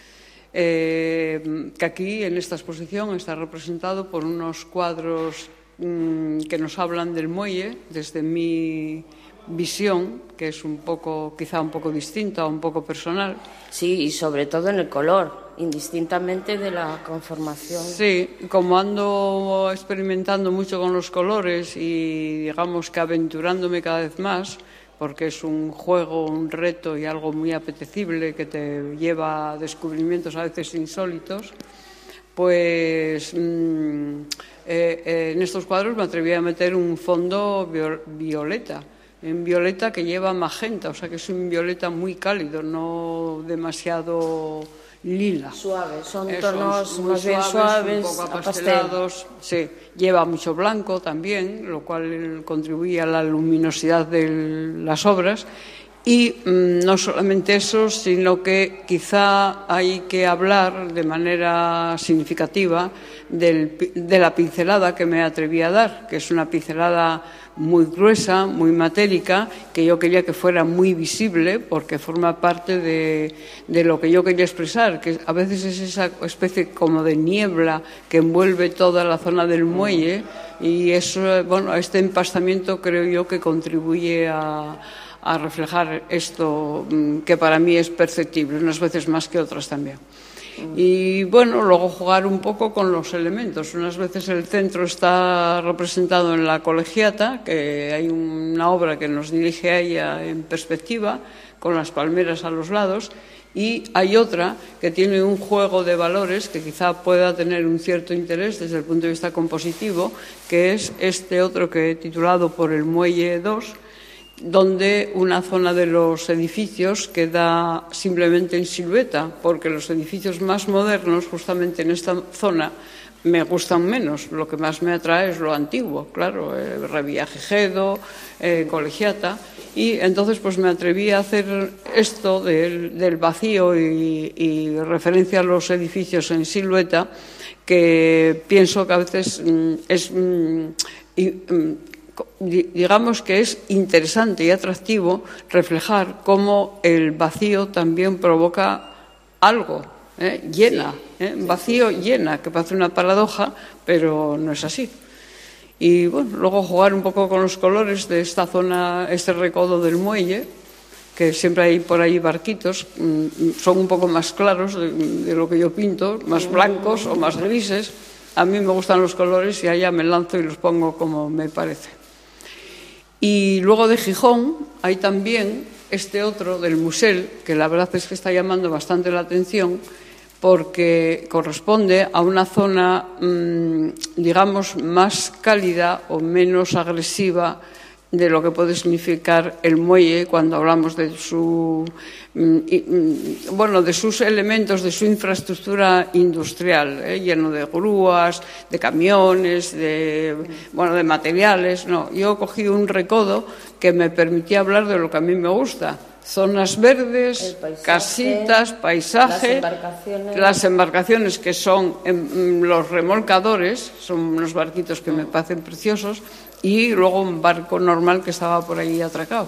eh, que aquí en esta exposición está representado por unos cuadros mmm, que nos hablan del muelle desde mi visión, que es un poco, quizá un poco distinta, un poco personal. Sí, y sobre todo en el color, indistintamente de la conformación. Sí, como ando experimentando mucho con los colores y digamos que aventurándome cada vez más, porque es un juego, un reto y algo muy apetecible que te lleva a descubrimientos a veces insólitos, pues mmm, eh, eh, en estos cuadros me atreví a meter un fondo violeta, en violeta que lleva magenta, o sea que es un violeta muy cálido, no demasiado lila. Suave, son Eso, tonos muy más bien suaves, suaves, un poco apastelados. Sí, lleva mucho blanco también, lo cual contribuye a la luminosidad de las obras. Y mmm, no solamente eso, sino que quizá hay que hablar de manera significativa del, de la pincelada que me atreví a dar, que es una pincelada muy gruesa, muy matérica, que yo quería que fuera muy visible porque forma parte de, de lo que yo quería expresar, que a veces es esa especie como de niebla que envuelve toda la zona del muelle, y eso, bueno, este empastamiento creo yo que contribuye a, a reflejar esto que para mí es perceptible, unas veces más que otras también. Y bueno, luego jugar un poco con los elementos. Unas veces el centro está representado en la colegiata, que hay una obra que nos dirige a ella en perspectiva, con las palmeras a los lados, y hay otra que tiene un juego de valores que quizá pueda tener un cierto interés desde el punto de vista compositivo, que es este otro que he titulado Por el Muelle dos, donde una zona de los edificios queda simplemente en silueta, porque los edificios más modernos, justamente en esta zona, me gustan menos. Lo que más me atrae es lo antiguo, claro, eh, Revillagigedo, eh, Colegiata, y entonces pues me atreví a hacer esto del, del vacío y, y referencia a los edificios en silueta, que pienso que a veces mm, es... Mm, y, mm, digamos que es interesante y atractivo reflejar cómo el vacío también provoca algo, ¿eh? llena, ¿eh? vacío llena, que parece una paradoja, pero no es así. Y bueno, luego jugar un poco con los colores de esta zona, este recodo del muelle, que siempre hay por ahí barquitos, son un poco más claros de, de lo que yo pinto, más blancos o más grises. A mí me gustan los colores y allá me lanzo y los pongo como me parece. Y luego de Gijón hay también este otro del Musel, que la verdad es que está llamando bastante la atención porque corresponde a una zona, mmm, digamos, más cálida o menos agresiva de lo que puede significar el muelle cuando hablamos de su bueno de sus elementos, de su infraestructura industrial, ¿eh? lleno de grúas, de camiones, de bueno de materiales. No, yo cogí un recodo que me permitía hablar de lo que a mí me gusta: zonas verdes, paisaje, casitas, paisaje, las embarcaciones. las embarcaciones que son en, los remolcadores, son unos barquitos que me parecen preciosos, y luego un barco normal que estaba por ahí atracado.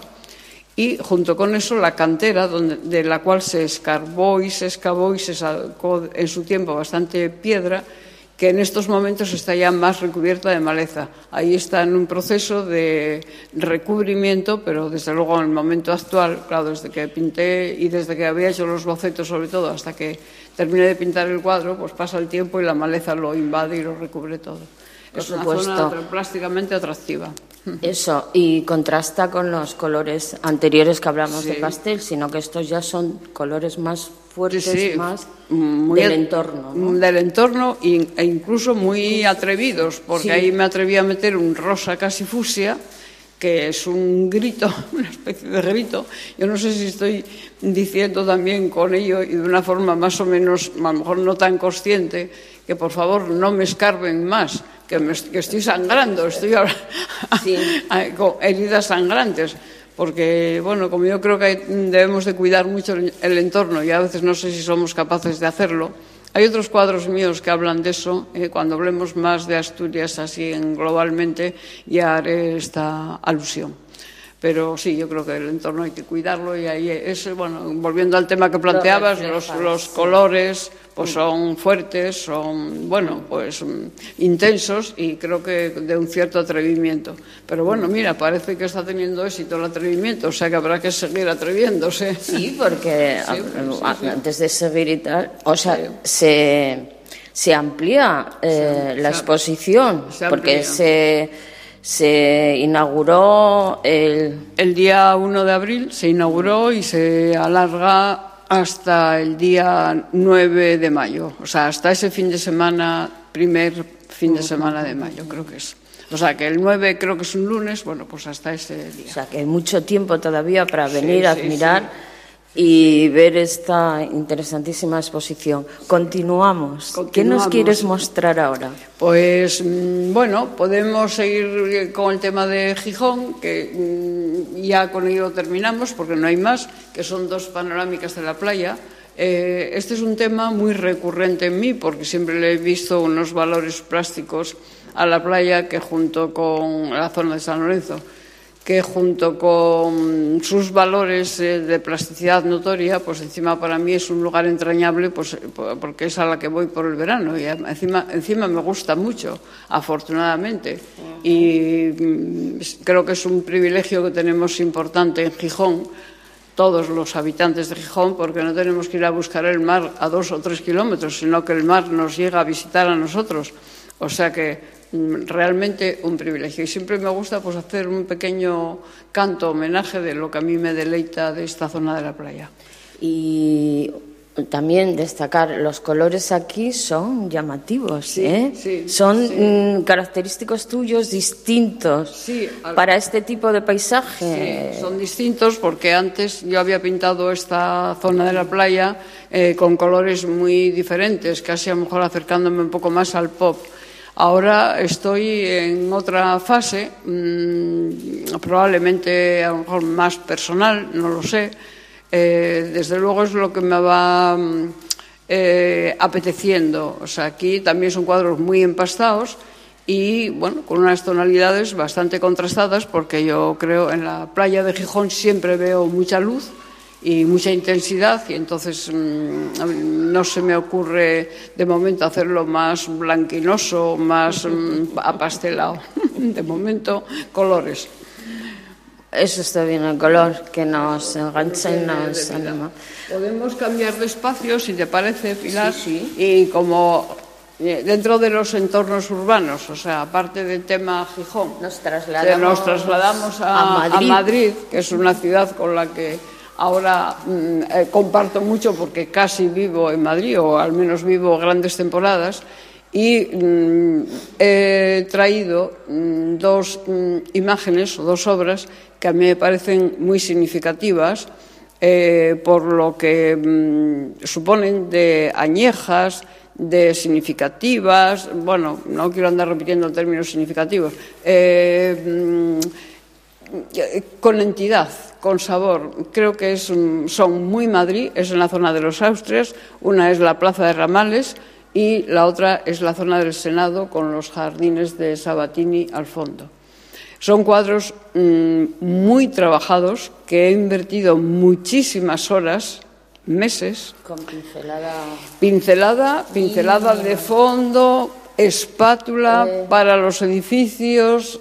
Y junto con eso la cantera, donde, de la cual se escarbó y se excavó y se sacó en su tiempo bastante piedra, que en estos momentos está ya más recubierta de maleza. Ahí está en un proceso de recubrimiento, pero desde luego en el momento actual, claro, desde que pinté y desde que había hecho los bocetos sobre todo, hasta que terminé de pintar el cuadro, pues pasa el tiempo y la maleza lo invade y lo recubre todo. Es una zona plásticamente atractiva. Eso, y contrasta con los colores anteriores que hablamos sí. de pastel, sino que estos ya son colores más fuertes, sí, sí. más muy del entorno, ¿no? Del entorno e incluso muy atrevidos, porque sí. ahí me atreví a meter un rosa casi fucsia, que es un grito, una especie de grito. Yo no sé si estoy diciendo también con ello, y de una forma más o menos, a lo mejor no tan consciente, que por favor no me escarben más, que, me, que estoy sangrando, estoy ahora sí. con heridas sangrantes, porque, bueno, como yo creo que debemos de cuidar mucho el entorno y a veces no sé si somos capaces de hacerlo. Hay otros cuadros míos que hablan de eso. Eh, cuando hablemos más de Asturias así en globalmente ya haré esta alusión. Pero sí, yo creo que el entorno hay que cuidarlo y ahí es, bueno, volviendo al tema que planteabas, los, los colores pues son fuertes, son, bueno, pues intensos y creo que de un cierto atrevimiento. Pero bueno, mira, parece que está teniendo éxito el atrevimiento, o sea que habrá que seguir atreviéndose. Sí, porque sí, sí, sí. antes de seguir y tal, o sea, sí. se, se amplía eh, se, la se, exposición, se porque se... Se inauguró el... El día uno de abril se inauguró y se alarga hasta el día nueve de mayo. O sea, hasta ese fin de semana, primer fin de semana de mayo, creo que es. O sea, que el nueve creo que es un lunes, bueno, pues hasta ese día. O sea, que hay mucho tiempo todavía para venir sí, a sí, admirar... Sí. Y ver esta interesantísima exposición. Continuamos. Continuamos. ¿Qué nos quieres mostrar ahora? Pues, bueno, podemos seguir con el tema de Gijón, que ya con ello terminamos, porque no hay más, que son dos panorámicas de la playa. Eh, este es un tema muy recurrente en mí, porque siempre le he visto unos valores plásticos a la playa que junto con la zona de San Lorenzo, que junto con sus valores de plasticidad notoria, pues encima para mí es un lugar entrañable, pues porque es a la que voy por el verano y encima, encima me gusta mucho, afortunadamente. Y creo que es un privilegio que tenemos importante en Gijón, todos los habitantes de Gijón, porque no tenemos que ir a buscar el mar a dos o tres kilómetros, sino que el mar nos llega a visitar a nosotros. O sea que realmente un privilegio. Y siempre me gusta pues hacer un pequeño canto homenaje de lo que a mí me deleita de esta zona de la playa. Y también destacar, los colores aquí son llamativos, sí, ¿eh? Sí, son sí. Mm, característicos tuyos distintos sí, al... para este tipo de paisaje. Sí, son distintos porque antes yo había pintado esta zona de la playa eh, con colores muy diferentes, casi a lo mejor acercándome un poco más al pop. Ahora estoy en otra fase, mmm, probablemente a lo mejor más personal, no lo sé. Eh, desde luego es lo que me va eh, apeteciendo. O sea, aquí también son cuadros muy empastados y, bueno, con unas tonalidades bastante contrastadas, porque yo creo en la playa de Gijón siempre veo mucha luz y mucha intensidad, y entonces mmm, no se me ocurre de momento hacerlo más blanquinoso, más mmm, apastelado. De momento, colores. Eso está bien, el color que nos engancha y nos anima. Podemos cambiar de espacio, si te parece, Pilar, sí, sí. Y como dentro de los entornos urbanos, o sea, aparte del tema Gijón, nos trasladamos, nos trasladamos a, a, Madrid. a Madrid, que es una ciudad con la que ahora mmm, eh, comparto mucho porque casi vivo en Madrid, o al menos vivo grandes temporadas. Y mmm, he traído mmm, dos mmm, imágenes o dos obras que a mí me parecen muy significativas eh, por lo que mmm, suponen de añejas, de significativas. Bueno, no quiero andar repitiendo términos significativos. Eh, mmm, con entidad, con sabor. Creo que es, son muy Madrid, es en la zona de los Austrias. Una es la Plaza de Ramales y la otra es la zona del Senado con los jardines de Sabatini al fondo. Son cuadros mmm, muy trabajados que he invertido muchísimas horas, meses. Con pincelada. Pincelada, pincelada de fondo, espátula eh. para los edificios.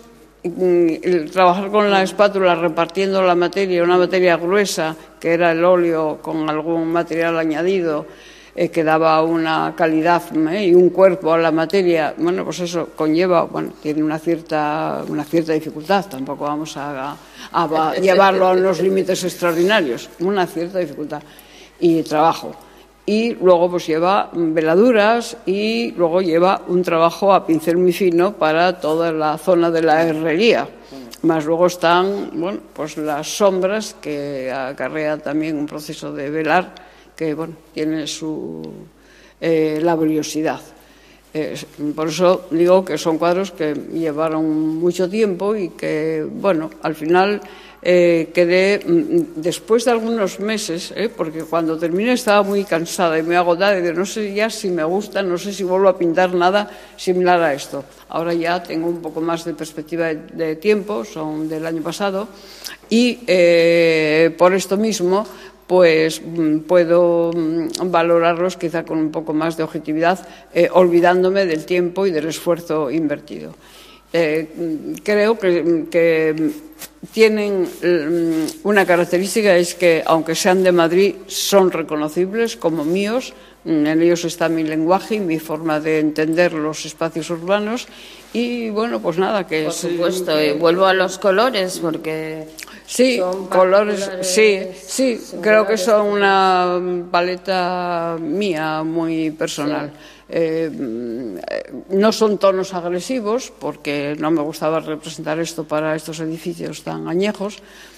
El trabajar con la espátula repartiendo la materia, una materia gruesa que era el óleo con algún material añadido, Eh, que daba una calidad eh, y un cuerpo a la materia. Bueno, pues eso conlleva, bueno, tiene una cierta, una cierta dificultad, tampoco vamos a, a, a llevarlo a unos límites extraordinarios, una cierta dificultad y trabajo. Y luego pues lleva veladuras y luego lleva un trabajo a pincel muy fino para toda la zona de la herrería. Más luego están, bueno, pues las sombras que acarrea también un proceso de velar que, bueno, tiene su eh, laboriosidad. Eh, por eso digo que son cuadros que llevaron mucho tiempo y que, bueno, al final eh, quedé, después de algunos meses, eh, porque cuando terminé estaba muy cansada y muy agotada, y de no sé ya si me gusta, no sé si vuelvo a pintar nada similar a esto. Ahora ya tengo un poco más de perspectiva de, de tiempo, son del año pasado, y eh, por esto mismo pues puedo valorarlos quizá con un poco más de objetividad, eh, olvidándome del tiempo y del esfuerzo invertido. Eh, creo que, que tienen una característica, es que aunque sean de Madrid, son reconocibles como míos. En ellos está mi lenguaje y mi forma de entender los espacios urbanos. Y bueno, pues nada, que por es, supuesto, que... y vuelvo a los colores porque sí, son colores, sí, sí, singulares. Creo que son una paleta mía muy personal. Sí. Eh, no son tonos agresivos porque no me gustaba representar esto para estos edificios tan añejos.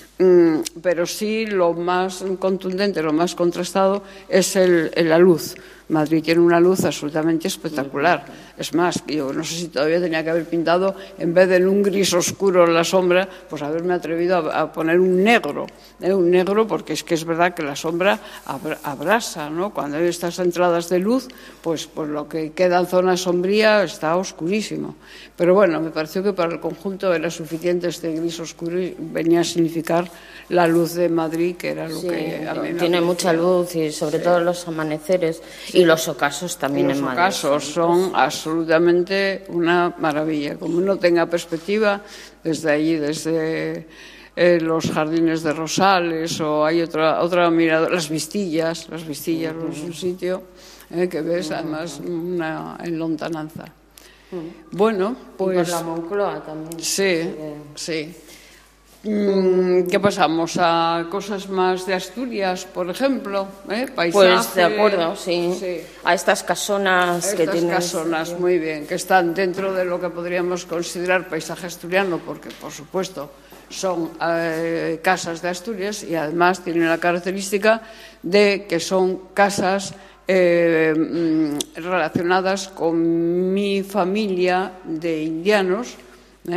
Pero sí lo más contundente, lo más contrastado es el, el, la luz. Madrid tiene una luz absolutamente espectacular. Es más, yo no sé si todavía tenía que haber pintado, en vez de un gris oscuro en la sombra, pues haberme atrevido a, a poner un negro. ¿eh? Un negro, porque es que es verdad que la sombra abrasa, ¿no? Cuando hay estas entradas de luz, pues, pues lo que queda en zona sombría está oscurísimo. Pero bueno, me pareció que para el conjunto era suficiente este gris oscuro y venía a significar la luz de Madrid, que era lo sí, que a mí me tiene me mucha luz y sobre sí. todo los amaneceres sí. y los ocasos también los en Madrid. Los ocasos son absolutamente una maravilla. Como uno tenga perspectiva, desde allí, desde eh, los jardines de Rosales, o hay otra, otra mirada, las Vistillas, las Vistillas uh-huh. es un sitio eh, que ves uh-huh. además una, en lontananza. Uh-huh. Bueno, pues... Y por la Moncloa también. Sí, sí. ¿Qué pasamos? ¿A cosas más de Asturias, por ejemplo? ¿Eh? Paisaje. Pues de acuerdo, sí. sí. A estas casonas estas que tienen. Estas casonas, sí. Muy bien, que están dentro de lo que podríamos considerar paisaje asturiano, porque, por supuesto, son eh, casas de Asturias y además tienen la característica de que son casas eh, relacionadas con mi familia de indianos. Eh,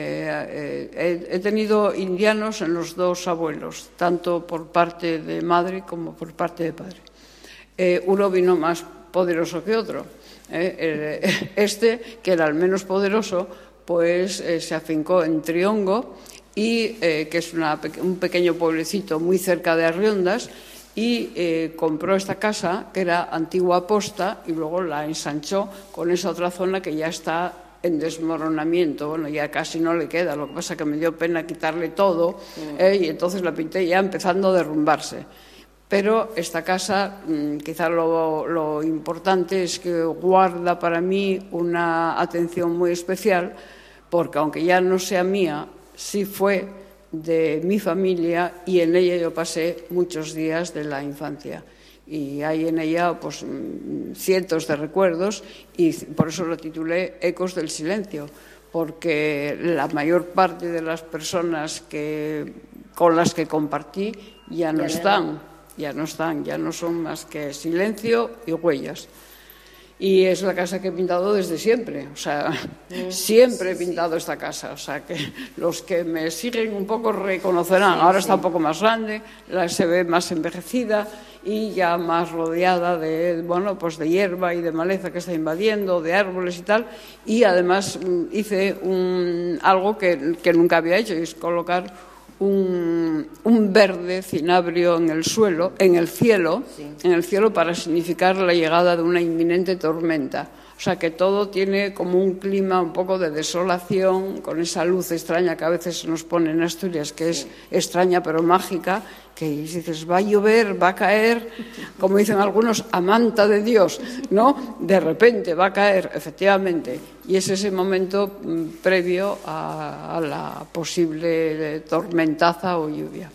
eh, eh, he tenido indianos en los dos abuelos, tanto por parte de madre como por parte de padre. Eh, uno vino más poderoso que otro. Eh, eh, este, que era el menos poderoso, pues eh, se afincó en Triongo, y, eh, que es una, un pequeño pueblecito muy cerca de Arriondas, y eh, compró esta casa, que era antigua posta, y luego la ensanchó con esa otra zona que ya está en desmoronamiento. Bueno, ya casi no le queda, lo que pasa es que me dio pena quitarle todo, eh, y entonces la pinté ya empezando a derrumbarse. Pero esta casa, quizá lo, lo importante es que guarda para mí una atención muy especial, porque aunque ya no sea mía, sí fue de mi familia, y en ella yo pasé muchos días de la infancia. Y hay en ella pues cientos de recuerdos, y por eso lo titulé Ecos del Silencio, porque la mayor parte de las personas que, con las que compartí ya no están, ya no están, ya no son más que silencio y huellas. Y es la casa que he pintado desde siempre, o sea, siempre he pintado esta casa, o sea, que los que me siguen un poco reconocerán. Ahora está un poco más grande, la se ve más envejecida y ya más rodeada de, bueno, pues de hierba y de maleza que está invadiendo, de árboles y tal, y además hice un, algo que, que nunca había hecho, y es colocar Un, un verde cinabrio en el suelo, en el cielo, sí. en el cielo para significar la llegada de una inminente tormenta. O sea que todo tiene como un clima un poco de desolación, con esa luz extraña que a veces se nos pone en Asturias, que es extraña pero mágica, que dices, va a llover, va a caer, como dicen algunos, a manta de Dios, ¿no? De repente va a caer, efectivamente. Y es ese momento mm, previo a, a la posible tormentaza o lluvia.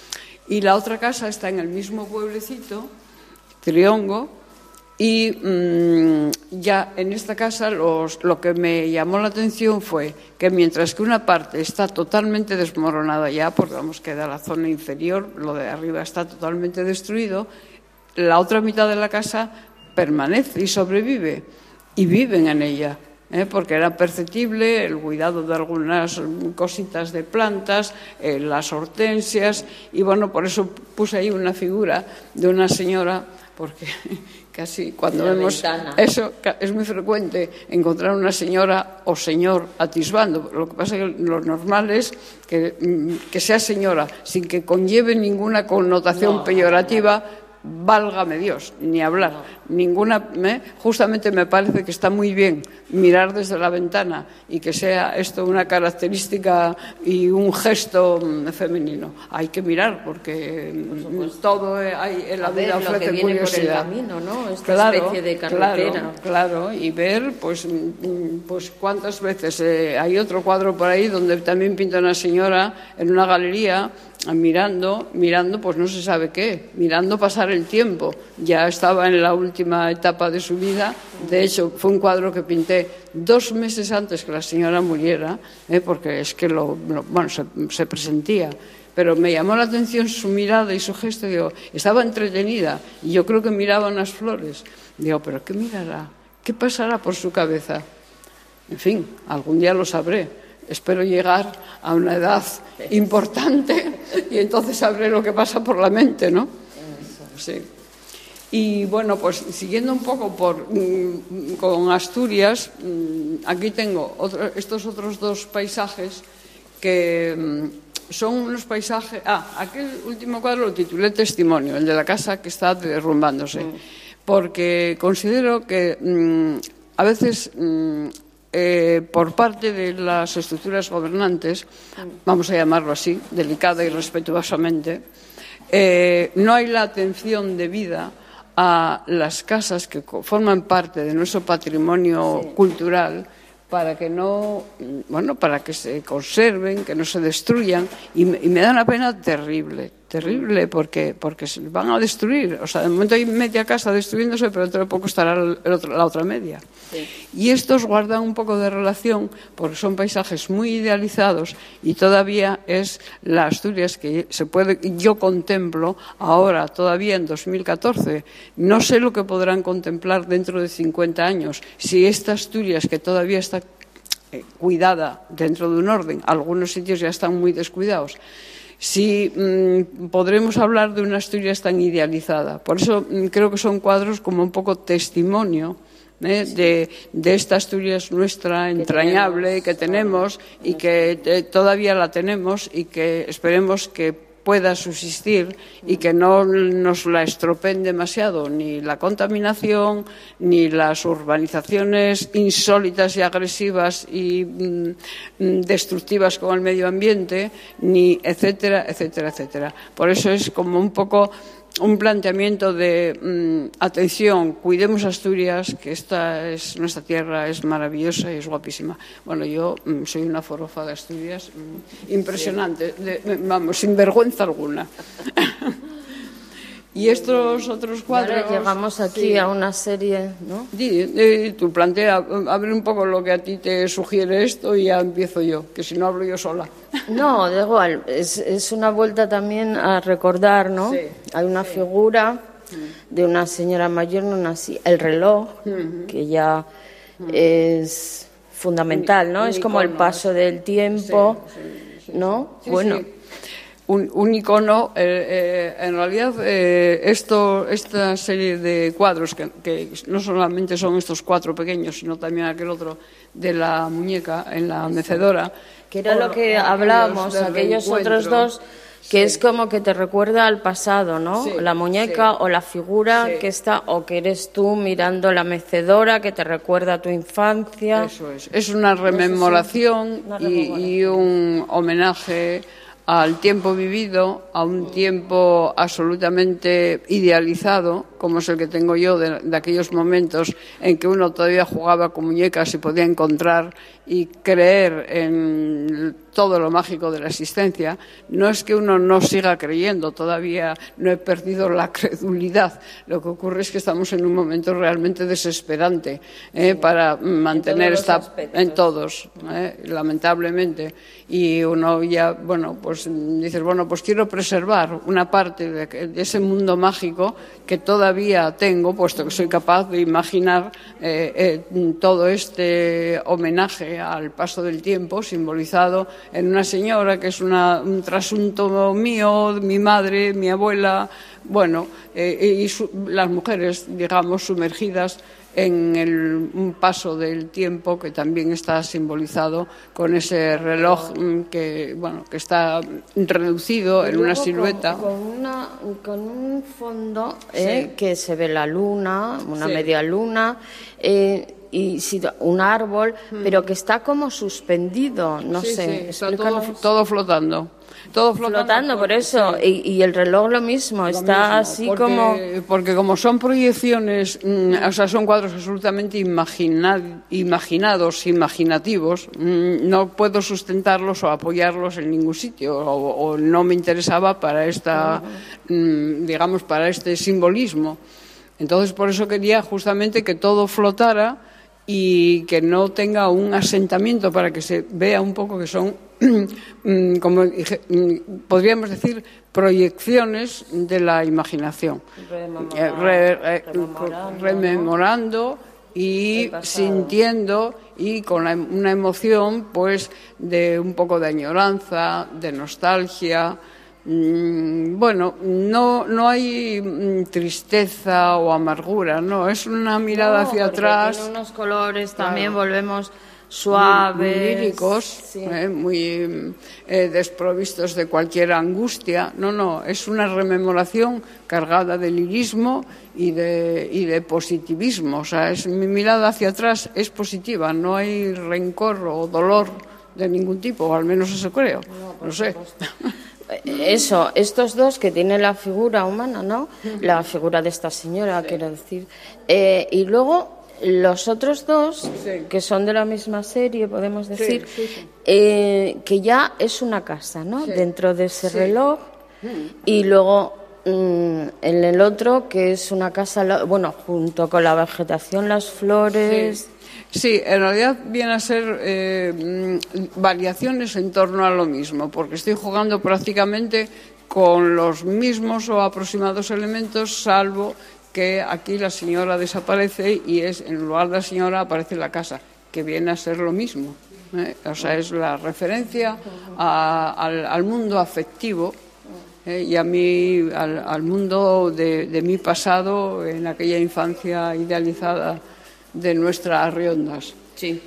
Y la otra casa está en el mismo pueblecito, Triongo, y mmm, ya en esta casa los, lo que me llamó la atención fue que mientras que una parte está totalmente desmoronada ya, porque vamos, queda la zona inferior, lo de arriba está totalmente destruido, la otra mitad de la casa permanece y sobrevive, y viven en ella. ¿Eh? Porque era perceptible el cuidado de algunas cositas de plantas, eh, las hortensias, y bueno, por eso puse ahí una figura de una señora, porque casi cuando vemos ventana. Eso es muy frecuente encontrar una señora o señor atisbando. Lo que pasa es que lo normal es que, que sea señora, sin que conlleve ninguna connotación no, peyorativa. No, no. Válgame Dios, ni hablar, no. ninguna. ¿eh? Justamente me parece que está muy bien mirar desde la ventana y que sea esto una característica y un gesto femenino. Hay que mirar porque todo hay en la vida ofrece curiosidad. Por el camino, ¿no? Esta claro, especie de carretera. Claro, claro, y ver, pues, pues cuántas veces eh, hay otro cuadro por ahí donde también pinta una señora en una galería. Mirando, mirando, pues no se sabe qué, mirando pasar el tiempo. Ya estaba en la última etapa de su vida. De hecho, fue un cuadro que pinté dos meses antes que la señora muriera, ¿eh? porque es que lo, lo bueno, se, se presentía. Pero me llamó la atención su mirada y su gesto. Digo, estaba entretenida y yo creo que miraba unas flores. Digo, ¿pero qué mirará? ¿Qué pasará por su cabeza? En fin, algún día lo sabré. Espero llegar a una edad importante y entonces sabré lo que pasa por la mente, ¿no? Sí. Y bueno, pues siguiendo un poco por, mm, con Asturias, mm, aquí tengo otro, estos otros dos paisajes que mm, son unos paisajes... Ah, aquel último cuadro lo titulé Testimonio, el de la casa que está derrumbándose, mm. porque considero que mm, a veces... Mm, eh, por parte de las estructuras gobernantes, vamos a llamarlo así, delicada y respetuosamente, eh, no hay la atención debida a las casas que forman parte de nuestro patrimonio sí. cultural, para que no, bueno, para que se conserven, que no se destruyan, y me, y me da una pena terrible, terrible, porque porque se van a destruir. O sea, de momento hay media casa destruyéndose, pero dentro de poco estará el otro, la otra media. Sí. Y estos guardan un poco de relación, porque son paisajes muy idealizados, y todavía es la Asturias que se puede, yo contemplo ahora, todavía en dos mil catorce. No sé lo que podrán contemplar dentro de cincuenta años, si esta Asturias, que todavía está cuidada dentro de un orden, algunos sitios ya están muy descuidados, si mmm, podremos hablar de una Asturias tan idealizada. Por eso mmm, creo que son cuadros como un poco testimonio ¿eh? sí. de, de esta Asturias nuestra, entrañable, que tenemos, que tenemos y que eh, todavía la tenemos, y que esperemos que pueda subsistir y que no nos la estropeen demasiado ni la contaminación, ni las urbanizaciones insólitas y agresivas y mm, destructivas con el medio ambiente, ni etcétera, etcétera, etcétera. Por eso es como un poco un planteamiento de mmm, atención, cuidemos Asturias, que esta es nuestra tierra, es maravillosa y es guapísima. Bueno, yo mmm, soy una forofa de Asturias mmm, impresionante, de, vamos, sin vergüenza alguna. Y estos otros cuadros... Ahora llegamos aquí sí. a una serie, ¿no? Sí, eh, tú plantea, abre un poco lo que a ti te sugiere esto y ya empiezo yo, que si no hablo yo sola. No, da igual, es, es una vuelta también a recordar, ¿no? Sí, hay una sí. figura de una señora mayor, no así, el reloj, uh-huh. que ya uh-huh. es fundamental, ¿no? Un, es un como icono, el paso del tiempo, sí, sí, sí, ¿no? Sí, bueno. Sí. Un, un icono, eh, eh, en realidad eh, esto, esta serie de cuadros que, que no solamente son estos cuatro pequeños, sino también aquel otro de la muñeca en la mecedora, que era lo que hablábamos, aquellos otros dos, que sí. es como que te recuerda al pasado, ¿no? Sí, la muñeca sí. o la figura sí. que está, o que eres tú mirando la mecedora, que te recuerda a tu infancia. Eso es, es una rememoración, una rememoración. Y, y un homenaje al tiempo vivido, a un tiempo absolutamente idealizado, como es el que tengo yo de, de aquellos momentos en que uno todavía jugaba con muñecas y podía encontrar y creer en todo lo mágico de la existencia. No es que uno no siga creyendo, todavía no he perdido la credulidad. Lo que ocurre es que estamos en un momento realmente desesperante ¿eh? para mantener esta aspectos. en todos, ¿eh? lamentablemente. Y uno ya, bueno, pues dices, bueno, pues quiero preservar una parte de, de ese mundo mágico que todavía tengo, puesto que soy capaz de imaginar eh, eh, todo este homenaje al paso del tiempo simbolizado en una señora que es una, un trasunto mío, mi madre, mi abuela, bueno, eh, y su, las mujeres, digamos, sumergidas en el, un paso del tiempo que también está simbolizado con ese reloj que, bueno, que está reducido en una silueta. Con, con, una, con un fondo eh, sí. que se ve la luna, una sí. media luna, eh, y un árbol, hmm. pero que está como suspendido, no sí, sé. Sí, está todo, todo flotando. Todo flotando, flotando por eso. Sí. Y, y el reloj lo mismo, lo está mismo, así porque, como... Porque como son proyecciones, mmm, o sea, son cuadros absolutamente imagina, imaginados, imaginativos, mmm, no puedo sustentarlos o apoyarlos en ningún sitio, o, o no me interesaba para esta, uh-huh. mmm, digamos, para este simbolismo. Entonces, por eso quería justamente que todo flotara y que no tenga un asentamiento, para que se vea un poco que son, como podríamos decir, proyecciones de la imaginación. Rememorando, re, re, rememorando, rememorando y sintiendo y con la, una emoción pues de un poco de añoranza, de nostalgia. Bueno, no, no hay tristeza o amargura, no, es una mirada no, hacia atrás. Tiene unos colores, también claro. volvemos suaves, muy, muy líricos, sí. eh, muy eh, desprovistos de cualquier angustia. No, no, es una rememoración cargada de lirismo y de, y de positivismo. O sea, es, mi mirada hacia atrás es positiva, no hay rencor o dolor de ningún tipo, o al menos eso creo. No, no sé. Eso, estos dos que tienen la figura humana, ¿no? La figura de esta señora, sí. quiero decir. Eh, y luego los otros dos, sí. que son de la misma serie, podemos decir, sí, sí, sí. Eh, que ya es una casa, ¿no? Sí. Dentro de ese sí. reloj. Y luego mmm, en el otro, que es una casa, bueno, junto con la vegetación, las flores... Sí. Sí, en realidad viene a ser eh, variaciones en torno a lo mismo, porque estoy jugando prácticamente con los mismos o aproximados elementos, salvo que aquí la señora desaparece y es en lugar de la señora aparece la casa, que viene a ser lo mismo. ¿eh? O sea, es la referencia a, al, al mundo afectivo eh, y a mí, al, al mundo de, de mi pasado en aquella infancia idealizada de nuestras riondas. Sí.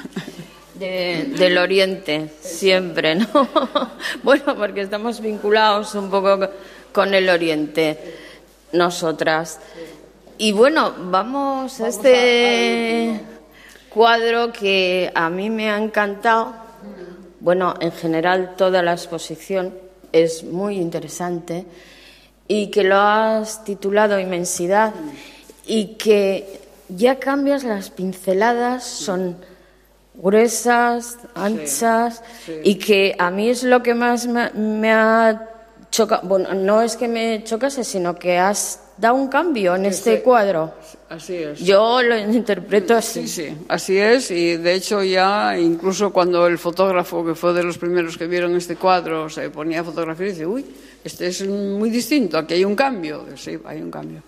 De, del Oriente, siempre, ¿no? Bueno, porque estamos vinculados un poco con el Oriente, nosotras. Y bueno, vamos a este cuadro que a mí me ha encantado. Bueno, en general toda la exposición es muy interesante y que lo has titulado Inmensidad y que ya cambias las pinceladas, son gruesas, anchas, sí, sí. y que a mí es lo que más me, me ha chocado. Bueno, no es que me chocase, sino que has dado un cambio en sí, este sí. cuadro. Así es. Yo lo interpreto así. Sí, sí, así es. Y de hecho ya, incluso cuando el fotógrafo, que fue de los primeros que vieron este cuadro, se ponía a fotografiar y dice, uy, este es muy distinto, aquí hay un cambio. Sí, hay un cambio.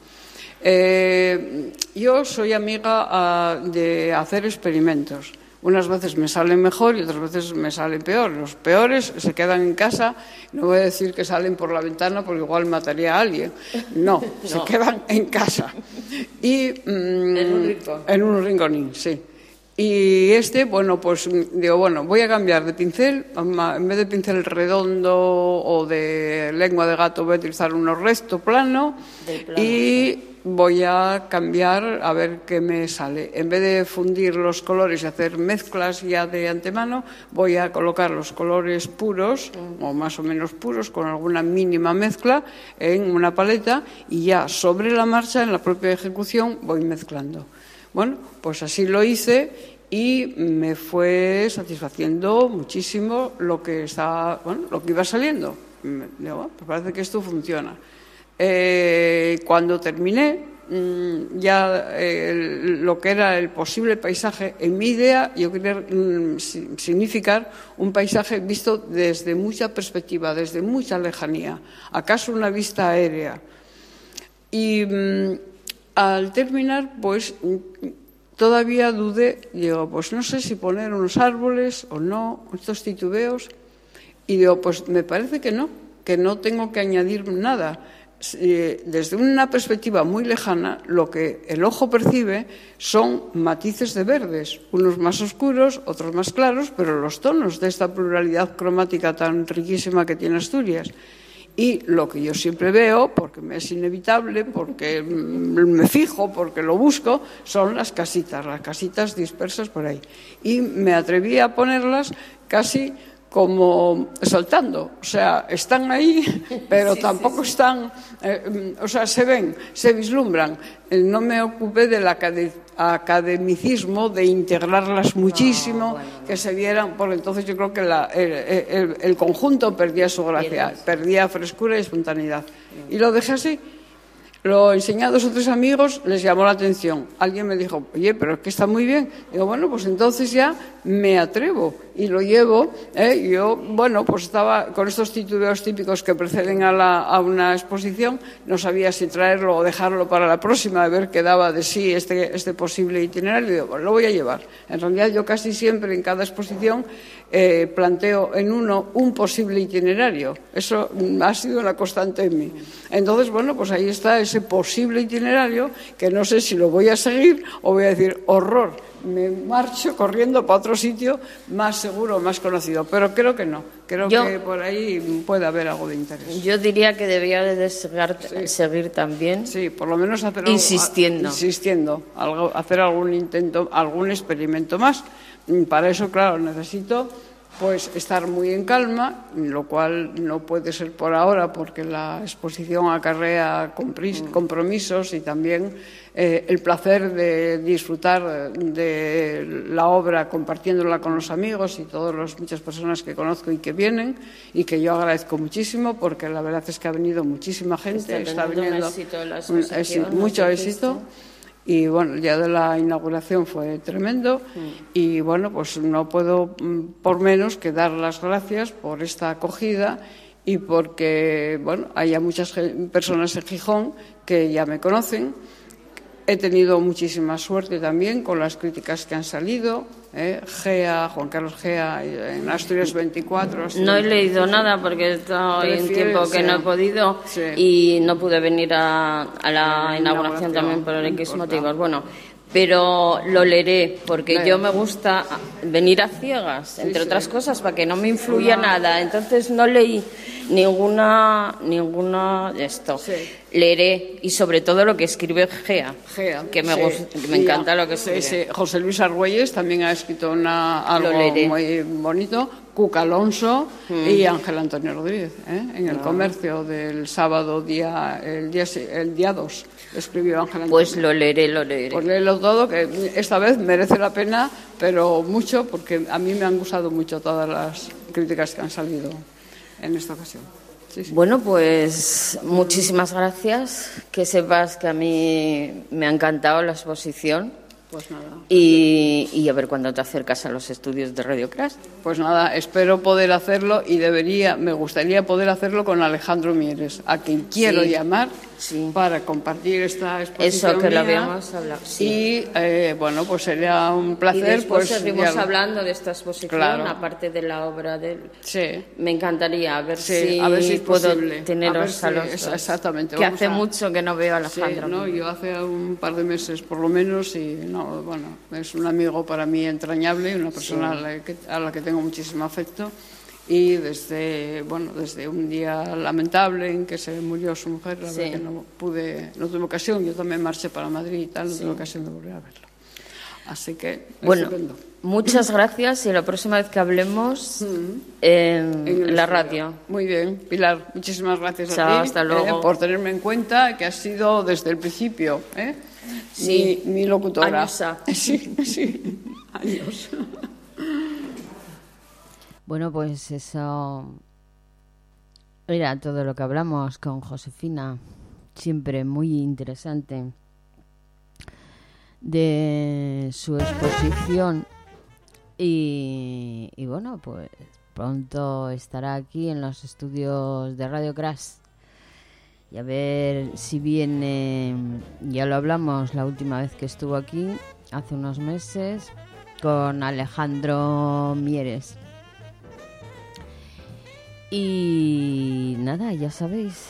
Eh, yo soy amiga uh, de hacer experimentos. Unas veces me salen mejor y otras veces me salen peor. Los peores se quedan en casa. No voy a decir que salen por la ventana porque igual mataría a alguien. No, no. se quedan en casa. Y, mm, en un rincón. En un rinconín, sí. Y este, bueno, pues digo, bueno, voy a cambiar de pincel. En vez de pincel redondo o de lengua de gato, voy a utilizar uno recto, plano. plano y sí. voy a cambiar a ver qué me sale. En vez de fundir los colores y hacer mezclas ya de antemano, voy a colocar los colores puros, mm. o más o menos puros, con alguna mínima mezcla en una paleta y ya sobre la marcha, en la propia ejecución, voy mezclando. Bueno, pues así lo hice y me fue satisfaciendo muchísimo lo que estaba, bueno, lo que iba saliendo. Me digo, pues parece que esto funciona. Eh, cuando terminé mmm, ya eh, lo que era el posible paisaje, en mi idea yo quería mmm, significar un paisaje visto desde mucha perspectiva, desde mucha lejanía, acaso una vista aérea. Y mmm, al terminar, pues todavía dudé, digo, pues no sé si poner unos árboles o no, estos titubeos, y digo, pues me parece que no, que no tengo que añadir nada. Desde una perspectiva muy lejana, lo que el ojo percibe son matices de verdes, unos más oscuros, otros más claros, pero los tonos de esta pluralidad cromática tan riquísima que tiene Asturias. Y lo que yo siempre veo, porque me es inevitable, porque me fijo, porque lo busco, son las casitas, las casitas dispersas por ahí. Y me atreví a ponerlas casi como saltando, o sea, están ahí, pero sí, tampoco sí, sí. están, eh, o sea, se ven, se vislumbran. No me ocupé del academicismo de integrarlas muchísimo, no, bueno, no. que se vieran, porque entonces yo creo que la, el, el, el conjunto perdía su gracia, perdía frescura y espontaneidad. Y lo dejé así. Lo enseñé a dos o tres amigos, les llamó la atención. Alguien me dijo, oye, pero es que está muy bien. Digo, bueno, pues entonces ya me atrevo y lo llevo. ¿eh? Yo, bueno, pues estaba con estos titubeos típicos que preceden a, la, a una exposición. No sabía si traerlo o dejarlo para la próxima, a ver qué daba de sí este, este posible itinerario. Digo, bueno, lo voy a llevar. En realidad yo casi siempre en cada exposición eh, planteo en uno un posible itinerario. Eso ha sido una constante en mí. Entonces, bueno, pues ahí está. Es ese posible itinerario que no sé si lo voy a seguir o voy a decir horror, me marcho corriendo para otro sitio más seguro, más conocido, pero creo que no, creo yo, que por ahí puede haber algo de interés. Yo diría que debía de seguir, sí. seguir también, sí, por lo menos hacer insistiendo, algo, insistiendo, algo, hacer algún intento, algún experimento más. Para eso, claro, necesito pues estar muy en calma, lo cual no puede ser por ahora porque la exposición acarrea compromisos y también eh, el placer de disfrutar de la obra compartiéndola con los amigos y todas las muchas personas que conozco y que vienen y que yo agradezco muchísimo porque la verdad es que ha venido muchísima gente, está, está viniendo un éxito, la un éxito mucho éxito. Y bueno, el día de la inauguración fue tremendo mm. y bueno, pues no puedo por menos que dar las gracias por esta acogida y porque, bueno, hay muchas personas en Gijón que ya me conocen. He tenido muchísima suerte también con las críticas que han salido. ¿eh? Gea, Juan Carlos Gea, en Asturias veinticuatro. Asturias no he leído veinticuatro. Nada porque estoy en tiempo que no he podido sí. y no pude venir a, a la, la inauguración, inauguración también por X motivos. Bueno, pero lo leeré porque Leo. Yo me gusta venir a ciegas, sí, entre sí. otras cosas, para que no me influya Una... nada. Entonces no leí ninguna ninguna de esto. Sí. Leeré y sobre todo lo que escribe Gea, Gea que me, sí. gusta, que me encanta lo que escribe. Sí, sí. José Luis Argüelles también ha escrito una, algo muy bonito. Cuca Alonso mm. y Ángel Antonio Rodríguez, ¿eh? en el ah. Comercio del sábado día el día el día dos escribió Ángel Antonio. Pues lo leeré, lo leeré. Pues léelo todo, que esta vez merece la pena, pero mucho, porque a mí me han gustado mucho todas las críticas que han salido en esta ocasión. Sí, sí. Bueno, pues muchísimas gracias. Que sepas que a mí me ha encantado la exposición. Pues nada. Y, y a ver cuándo te acercas a los estudios de Radio Crash. Pues nada, espero poder hacerlo y debería, me gustaría poder hacerlo con Alejandro Mieres, a quien quiero sí. llamar sí. para compartir esta exposición. Eso que mía. lo habíamos hablado. Sí. Y eh, bueno, pues sería un placer. Y después pues, seguimos ya... hablando de esta exposición, claro. aparte de la obra de él. Sí. Me encantaría a ver sí, si, a ver si es puedo posible. teneros a, a los si, dos. Exactamente. Que hace a... mucho que no veo a Alejandro. Sí, no, yo hace un par de meses por lo menos y no, bueno, es un amigo para mí entrañable, una persona sí. a, la que, a la que tengo muchísimo afecto. Y desde bueno desde un día lamentable en que se murió su mujer, la sí. verdad que no pude, no tuve ocasión, yo también marché para Madrid y tal, no sí. tuve ocasión de volver a verlo. Así que bueno, estupendo. Muchas gracias y la próxima vez que hablemos mm-hmm. en, en la radio. Muy bien, Pilar, muchísimas gracias Chao, a ti hasta luego. Eh, por tenerme en cuenta, que has sido desde el principio ¿eh? sí. mi, mi locutora. Añosa. Sí, sí, años. Bueno, pues eso era todo lo que hablamos con Josefina, siempre muy interesante, de su exposición y, y bueno, pues pronto estará aquí en los estudios de Radio Crash y a ver si viene, ya lo hablamos la última vez que estuvo aquí, hace unos meses, con Alejandro Mieres. Y nada, ya sabéis,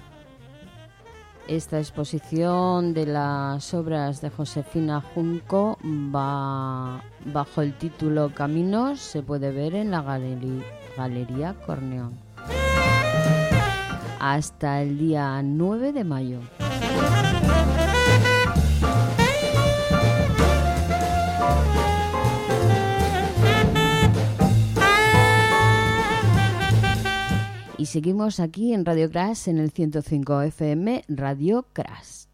esta exposición de las obras de Josefina Junco va bajo el título Caminos, se puede ver en la galería, Galería Corneón hasta el día nueve de mayo. Y seguimos aquí en Radio Crash, en el ciento cinco F M, Radio Crash.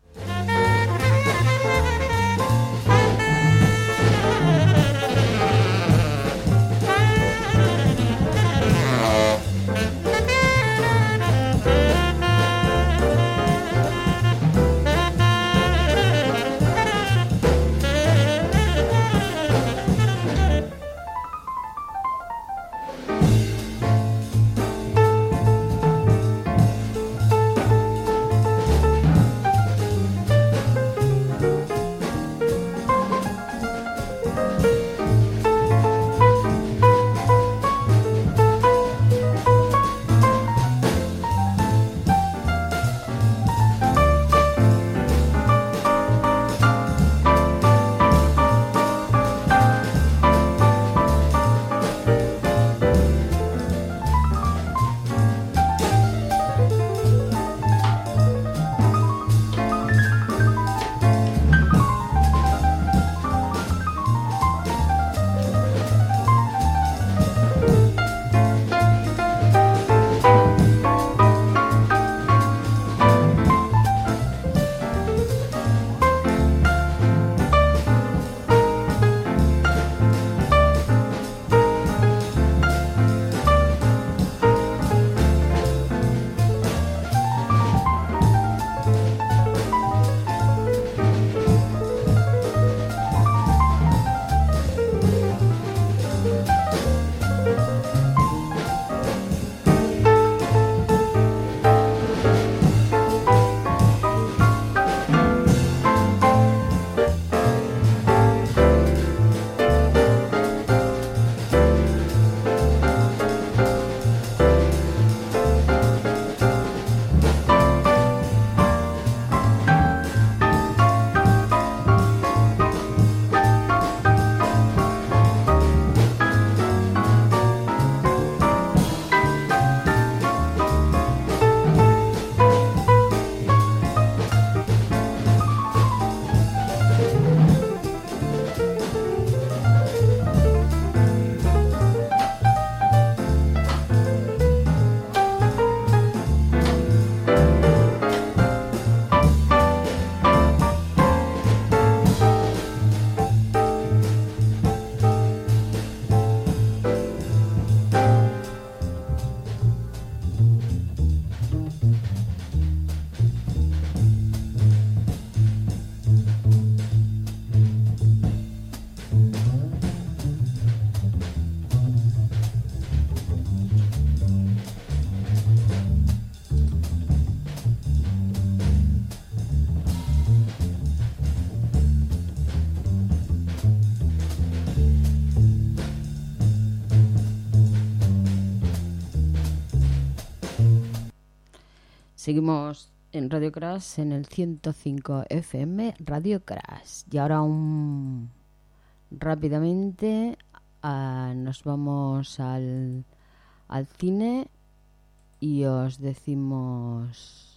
Seguimos en Radio Crash en el ciento cinco F M Radio Crash. Y ahora un rápidamente a, nos vamos al, al cine y os decimos...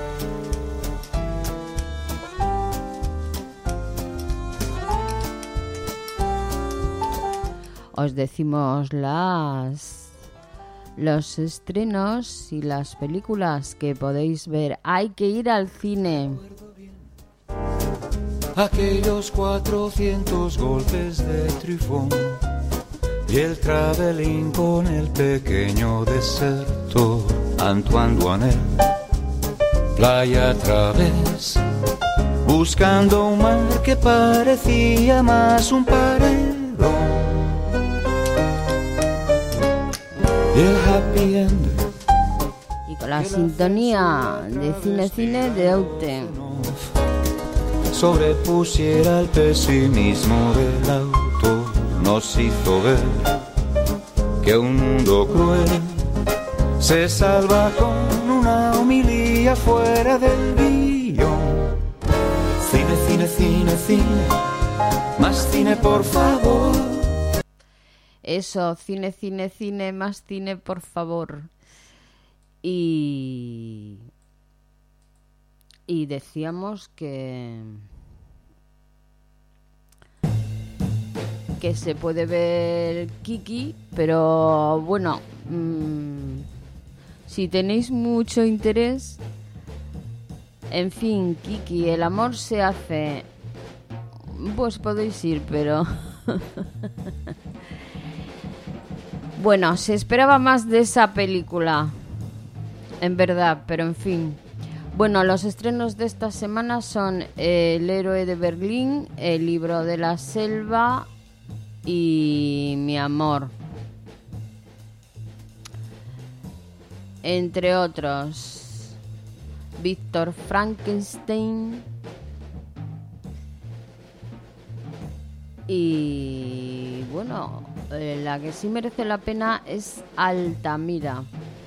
Os decimos las... los estrenos y las películas que podéis ver. Hay que ir al cine. Aquellos cuatrocientos golpes de trifón y el travelling con el pequeño desertor Antoine Duanel, playa a través, buscando un mar que parecía más un paredón. Y el happy end. Y con la sintonía de Cine Cine de Aute. Sobrepusiera el pesimismo del auto, nos hizo ver que un mundo cruel se salva con una homilía fuera del guión. Cine, cine, cine, cine, más cine por favor. Eso, cine, cine, cine, más cine, por favor. Y... Y decíamos que... Que se puede ver Kiki, pero bueno, mmm, si tenéis mucho interés... En fin, Kiki, el amor se hace... Pues podéis ir, pero... Bueno, se esperaba más de esa película, en verdad, pero en fin. Bueno, los estrenos de esta semana son El héroe de Berlín, El libro de la selva y Mi amor. Entre otros, Víctor Frankenstein y bueno, eh, la que sí merece la pena es Altamira.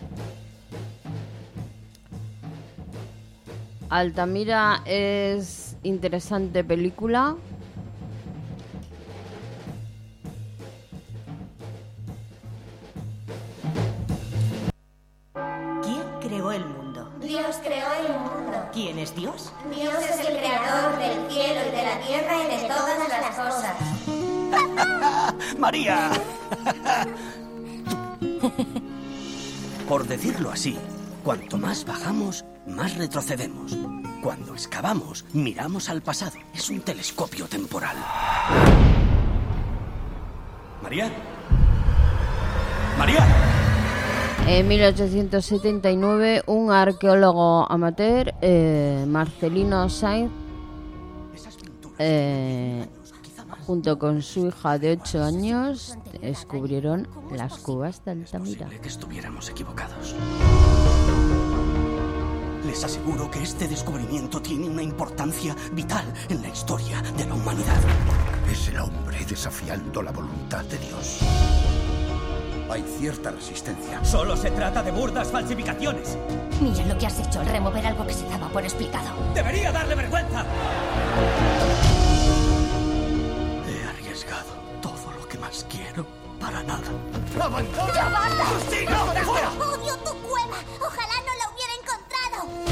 Altamira es interesante película. ¿Quién creó el mundo? Dios creó el mundo. ¿Quién es Dios? Dios es el creador del cielo y de la tierra y de todas las cosas. ¡María! Por decirlo así, cuanto más bajamos, más retrocedemos. Cuando excavamos, miramos al pasado. Es un telescopio temporal. ¿María? ¡María! En mil ochocientos setenta y nueve, un arqueólogo amateur, eh, Marcelino Sainz, eh, junto con su hija de ocho años, descubrieron las cuevas de Altamira. Es posible que estuviéramos equivocados. Les aseguro que este descubrimiento tiene una importancia vital en la historia de la humanidad. Es el hombre desafiando la voluntad de Dios. Hay cierta resistencia. Solo se trata de burdas falsificaciones. Mira lo que has hecho al remover algo que se daba por explicado. ¡Debería darle vergüenza! He arriesgado todo lo que más quiero para nada. ¡Abandona! ¡Ya basta! ¡Siga! ¡Fuera! ¡Odio tu cueva! ¡Ojalá no la hubiera encontrado!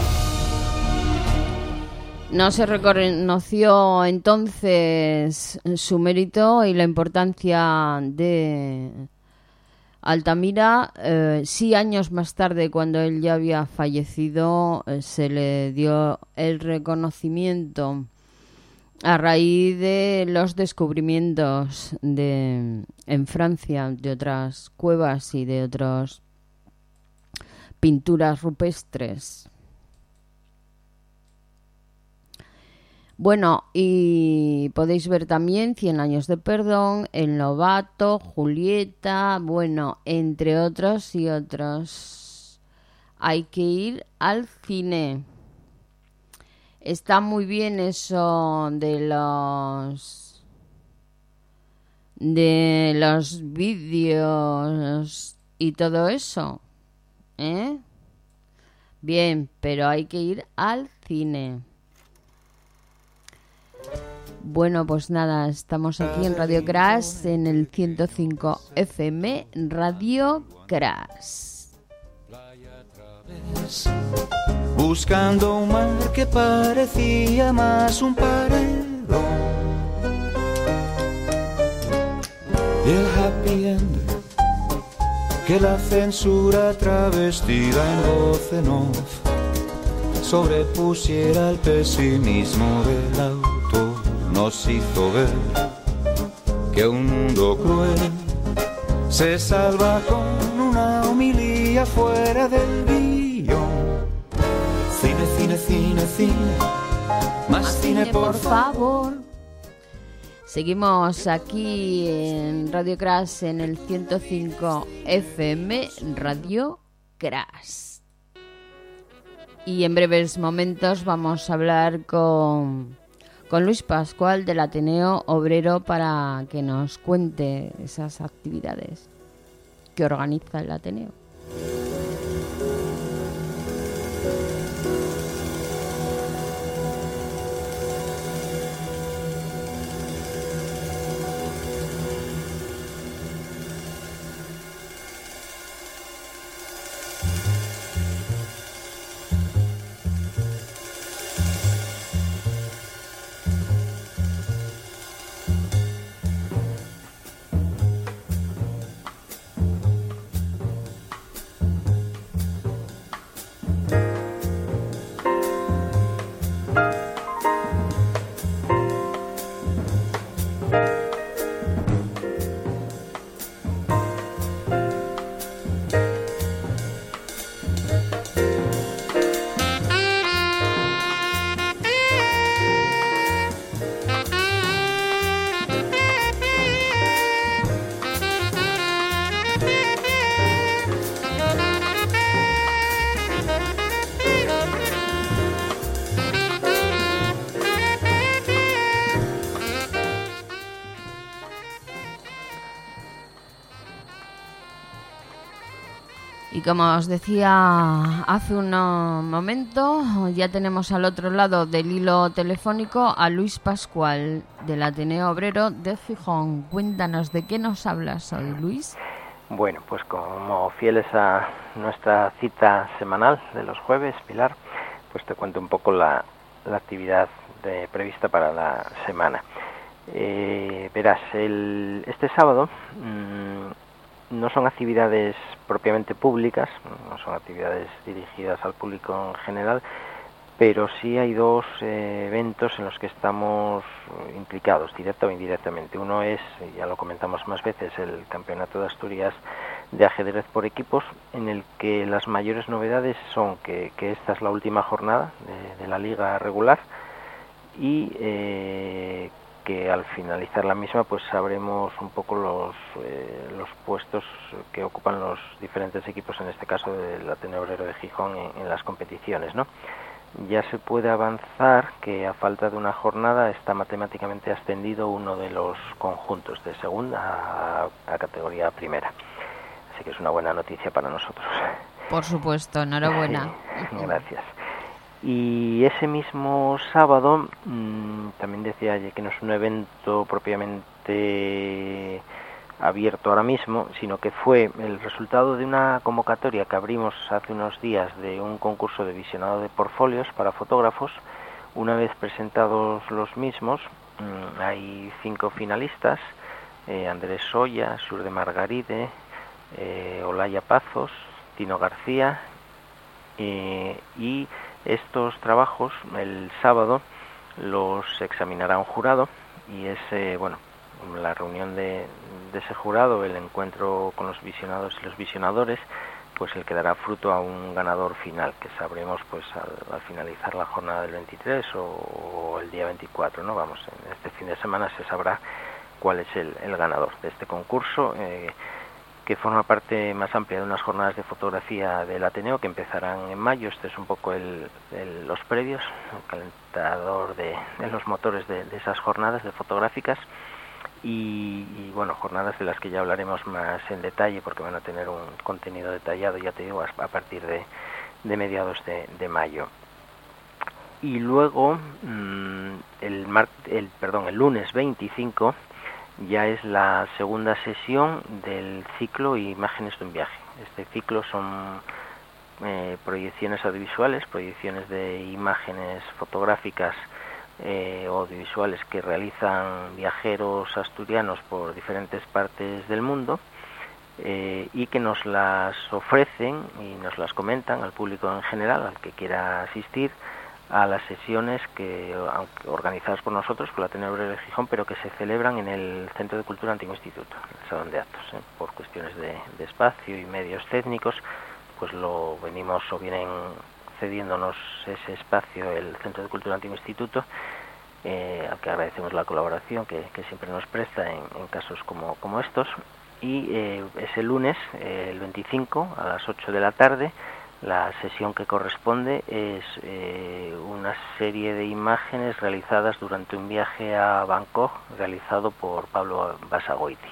No se reconoció entonces su mérito y la importancia de Altamira. Eh, sí, años más tarde, cuando él ya había fallecido, eh, se le dio el reconocimiento a raíz de los descubrimientos de, en Francia de otras cuevas y de otras pinturas rupestres. Bueno, y podéis ver también Cien años de perdón, El novato, Julieta, bueno, entre otros y otros. Hay que ir al cine. Está muy bien eso de los de los vídeos y todo eso, ¿eh? Bien, pero hay que ir al cine. Bueno, pues nada, estamos aquí en Radio Crash, en el ciento cinco F M, Radio Crash. Buscando un mar que parecía más un paredón. Y el happy end que la censura travestida en voz en off sobrepusiera el pesimismo del autor, nos hizo ver que un mundo cruel se salva con una homilía fuera del guión. Cine, cine, cine, cine, más cine, por favor. Seguimos aquí en Radio Crash, en el ciento cinco F M, Radio Crash. Y en breves momentos vamos a hablar con, con Luis Pascual del Ateneo Obrero para que nos cuente esas actividades que organiza el Ateneo. Y como os decía hace un momento, ya tenemos al otro lado del hilo telefónico a Luis Pascual, del Ateneo Obrero de Gijón. Cuéntanos, ¿de qué nos hablas hoy, Luis? Bueno, pues como fieles a nuestra cita semanal de los jueves, Pilar, pues te cuento un poco la, la actividad de, prevista para la semana. Eh, verás, el, este sábado mmm, no son actividades propiamente públicas, no son actividades dirigidas al público en general, pero sí hay dos eh, eventos en los que estamos implicados, directa o indirectamente. Uno es, ya lo comentamos más veces, el Campeonato de Asturias de ajedrez por equipos, en el que las mayores novedades son que, que esta es la última jornada de, de la liga regular y eh, que al finalizar la misma pues sabremos un poco los eh, los puestos que ocupan los diferentes equipos, en este caso del Ateneo Obrero de Gijón, en, en las competiciones, ¿no? Ya se puede avanzar que a falta de una jornada está matemáticamente ascendido uno de los conjuntos de segunda a, a categoría primera, así que es una buena noticia para nosotros. Por supuesto, enhorabuena. Sí, gracias. Y ese mismo sábado, mmm, también decía que no es un evento propiamente abierto ahora mismo, sino que fue el resultado de una convocatoria que abrimos hace unos días de un concurso de visionado de portfolios para fotógrafos. Una vez presentados los mismos, mmm, hay cinco finalistas, eh, Andrés Soya, Sur de Margaride, eh, Olaya Pazos, Tino García, eh, y estos trabajos el sábado los examinará un jurado y es eh, bueno, la reunión de, de ese jurado, el encuentro con los visionados y los visionadores, pues el que dará fruto a un ganador final que sabremos pues al, al finalizar la jornada del veintitrés o, o el día veinticuatro, ¿no? Vamos, en este fin de semana se sabrá cuál es el, el ganador de este concurso, eh, que forma parte más amplia de unas jornadas de fotografía del Ateneo que empezarán en mayo. Este es un poco el, el, los previos, el calentador de, de los motores de, de esas jornadas de fotográficas y, y bueno, jornadas de las que ya hablaremos más en detalle porque van a tener un contenido detallado, ya te digo, a, a partir de, de mediados de, de mayo. Y luego mmm, el, mar, el, perdón, el lunes veinticinco ya es la segunda sesión del ciclo Imágenes de un viaje. Este ciclo son eh, proyecciones audiovisuales, proyecciones de imágenes fotográficas eh, audiovisuales que realizan viajeros asturianos por diferentes partes del mundo, eh, y que nos las ofrecen y nos las comentan al público en general, al que quiera asistir a las sesiones que, aunque organizadas por nosotros, por la Ateneo Obrero de Gijón, pero que se celebran en el Centro de Cultura Antiguo Instituto, en el Salón de Actos, ¿eh? Por cuestiones de, de espacio y medios técnicos, pues lo venimos o vienen cediéndonos ese espacio el Centro de Cultura Antiguo Instituto, eh, al que agradecemos la colaboración que, que siempre nos presta en, en casos como, como estos. Y eh, ese lunes, eh, el veinticinco, a las ocho de la tarde, la sesión que corresponde es eh, una serie de imágenes realizadas durante un viaje a Bangkok realizado por Pablo Basagoiti.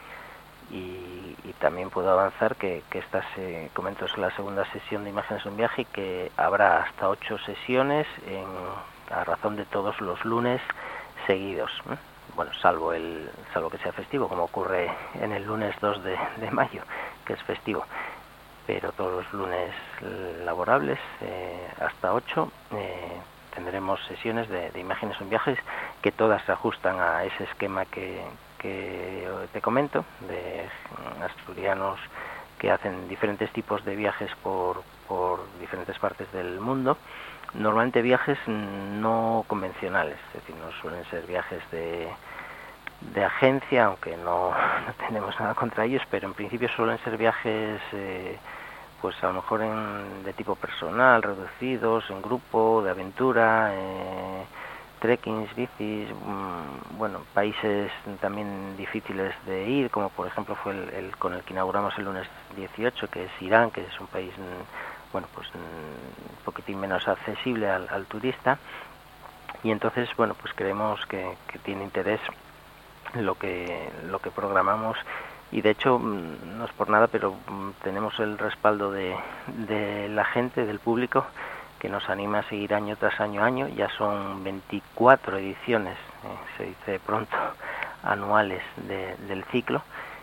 Y, y también puedo avanzar que, que esta, se, comento, es la segunda sesión de imágenes de un viaje, y que habrá hasta ocho sesiones en, a razón de todos los lunes seguidos, ¿eh? Bueno, salvo el salvo que sea festivo, como ocurre en el lunes dos de, de mayo, que es festivo. Pero todos los lunes laborables, eh, hasta ocho, eh, tendremos sesiones de, de imágenes en viajes, que todas se ajustan a ese esquema que, que te comento, de asturianos que hacen diferentes tipos de viajes por, por diferentes partes del mundo. Normalmente viajes no convencionales, es decir, no suelen ser viajes de, de agencia, aunque no, no tenemos nada contra ellos, pero en principio suelen ser viajes eh, pues a lo mejor en, de tipo personal, reducidos, en grupo, de aventura, eh, trekkings, bicis, mmm, bueno, países también difíciles de ir, como por ejemplo fue el, el con el que inauguramos el lunes dieciocho, que es Irán, que es un país, bueno, pues un poquitín menos accesible al, al turista. Y entonces, bueno, pues creemos que, que tiene interés lo que lo que programamos, y de hecho no es por nada, pero tenemos el respaldo de, de la gente, del público, que nos anima a seguir año tras año año. Ya son veinticuatro ediciones, eh, se dice pronto, anuales de, del ciclo,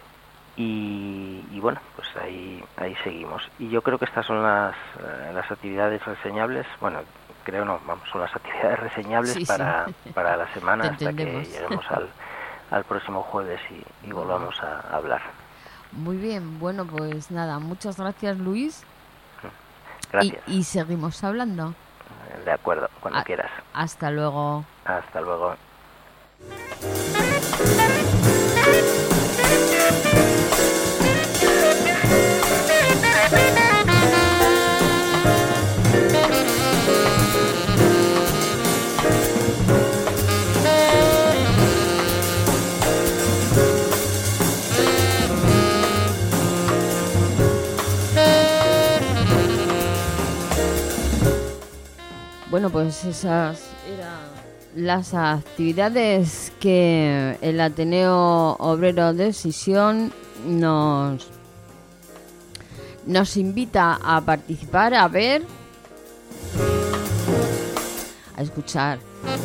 y, y bueno, pues ahí ahí seguimos. Y yo creo que estas son las, las actividades reseñables, bueno, creo no, vamos, son las actividades reseñables sí, para, sí. para la semana, hasta que lleguemos al al próximo jueves y, y volvamos a, a hablar. Muy bien, bueno, pues nada, muchas gracias, Luis. Gracias. Y, y seguimos hablando. De acuerdo, cuando a, quieras. Hasta luego. Hasta luego. Bueno, pues esas eran las actividades que el Ateneo Obrero de Sisión nos, nos invita a participar, a ver, a escuchar.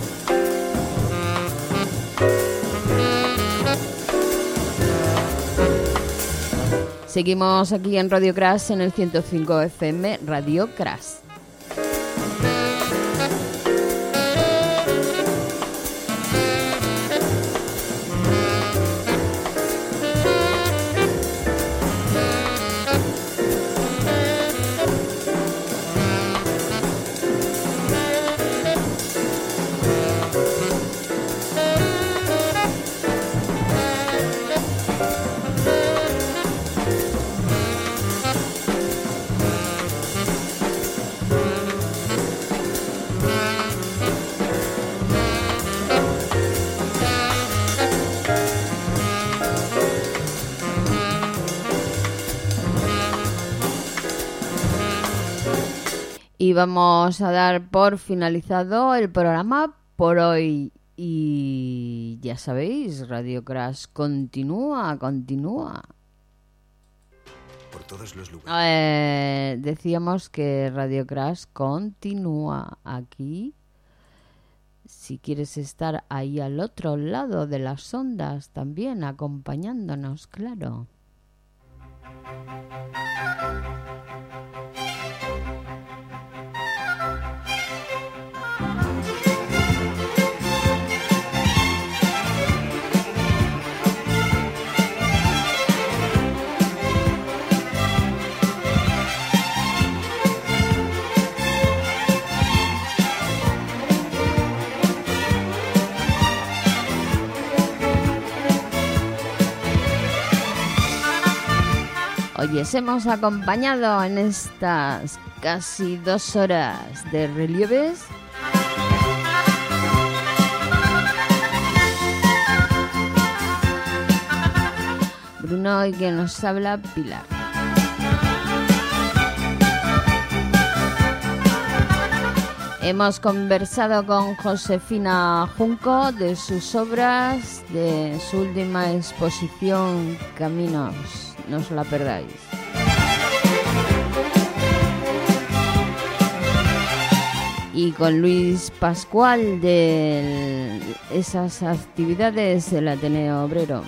Seguimos aquí en Radio Crash, en el ciento cinco F M, Radio Crash. Y vamos a dar por finalizado el programa por hoy. Y ya sabéis, Radio Crash continúa, continúa. por todos los lugares. Eh, decíamos que Radio Crash continúa aquí. Si quieres estar ahí al otro lado de las ondas también, acompañándonos, claro. Hoy os hemos acompañado en estas casi dos horas de relieves. Bruno y quien nos habla, Pilar. Hemos conversado con Josefina Junco de sus obras, de su última exposición Caminos. No os la perdáis. Y con Luis Pascual de esas actividades del Ateneo Obrero.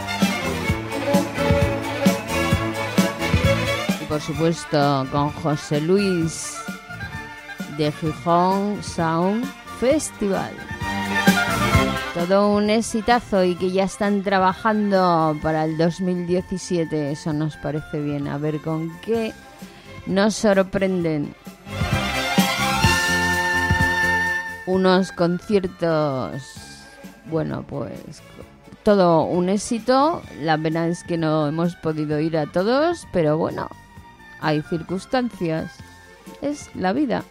Y por supuesto con José Luis de Gijón Sound Festival. Todo un exitazo y que ya están trabajando para el dos mil diecisiete. Eso nos parece bien. A ver con qué nos sorprenden. Unos conciertos, bueno, pues todo un éxito. La pena es que no hemos podido ir a todos, pero bueno, hay circunstancias. Es la vida.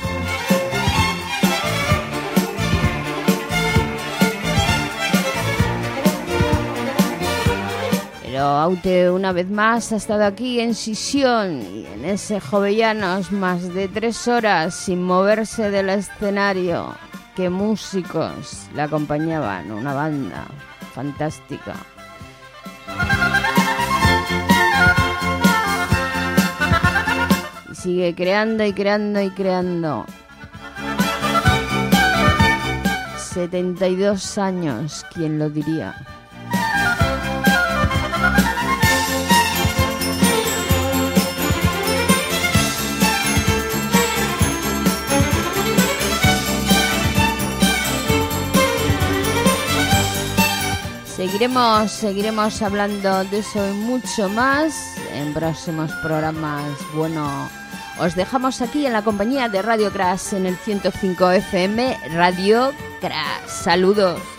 Pero Aute una vez más ha estado aquí en Sisión y en ese Jovellanos más de tres horas sin moverse del escenario. Qué músicos le acompañaban, una banda fantástica. Y sigue creando y creando y creando. setenta y dos años, ¿quién lo diría? Seguiremos, seguiremos hablando de eso y mucho más en próximos programas. Bueno, os dejamos aquí en la compañía de Radio Crash en el ciento cinco F M. Radio Crash. Saludos.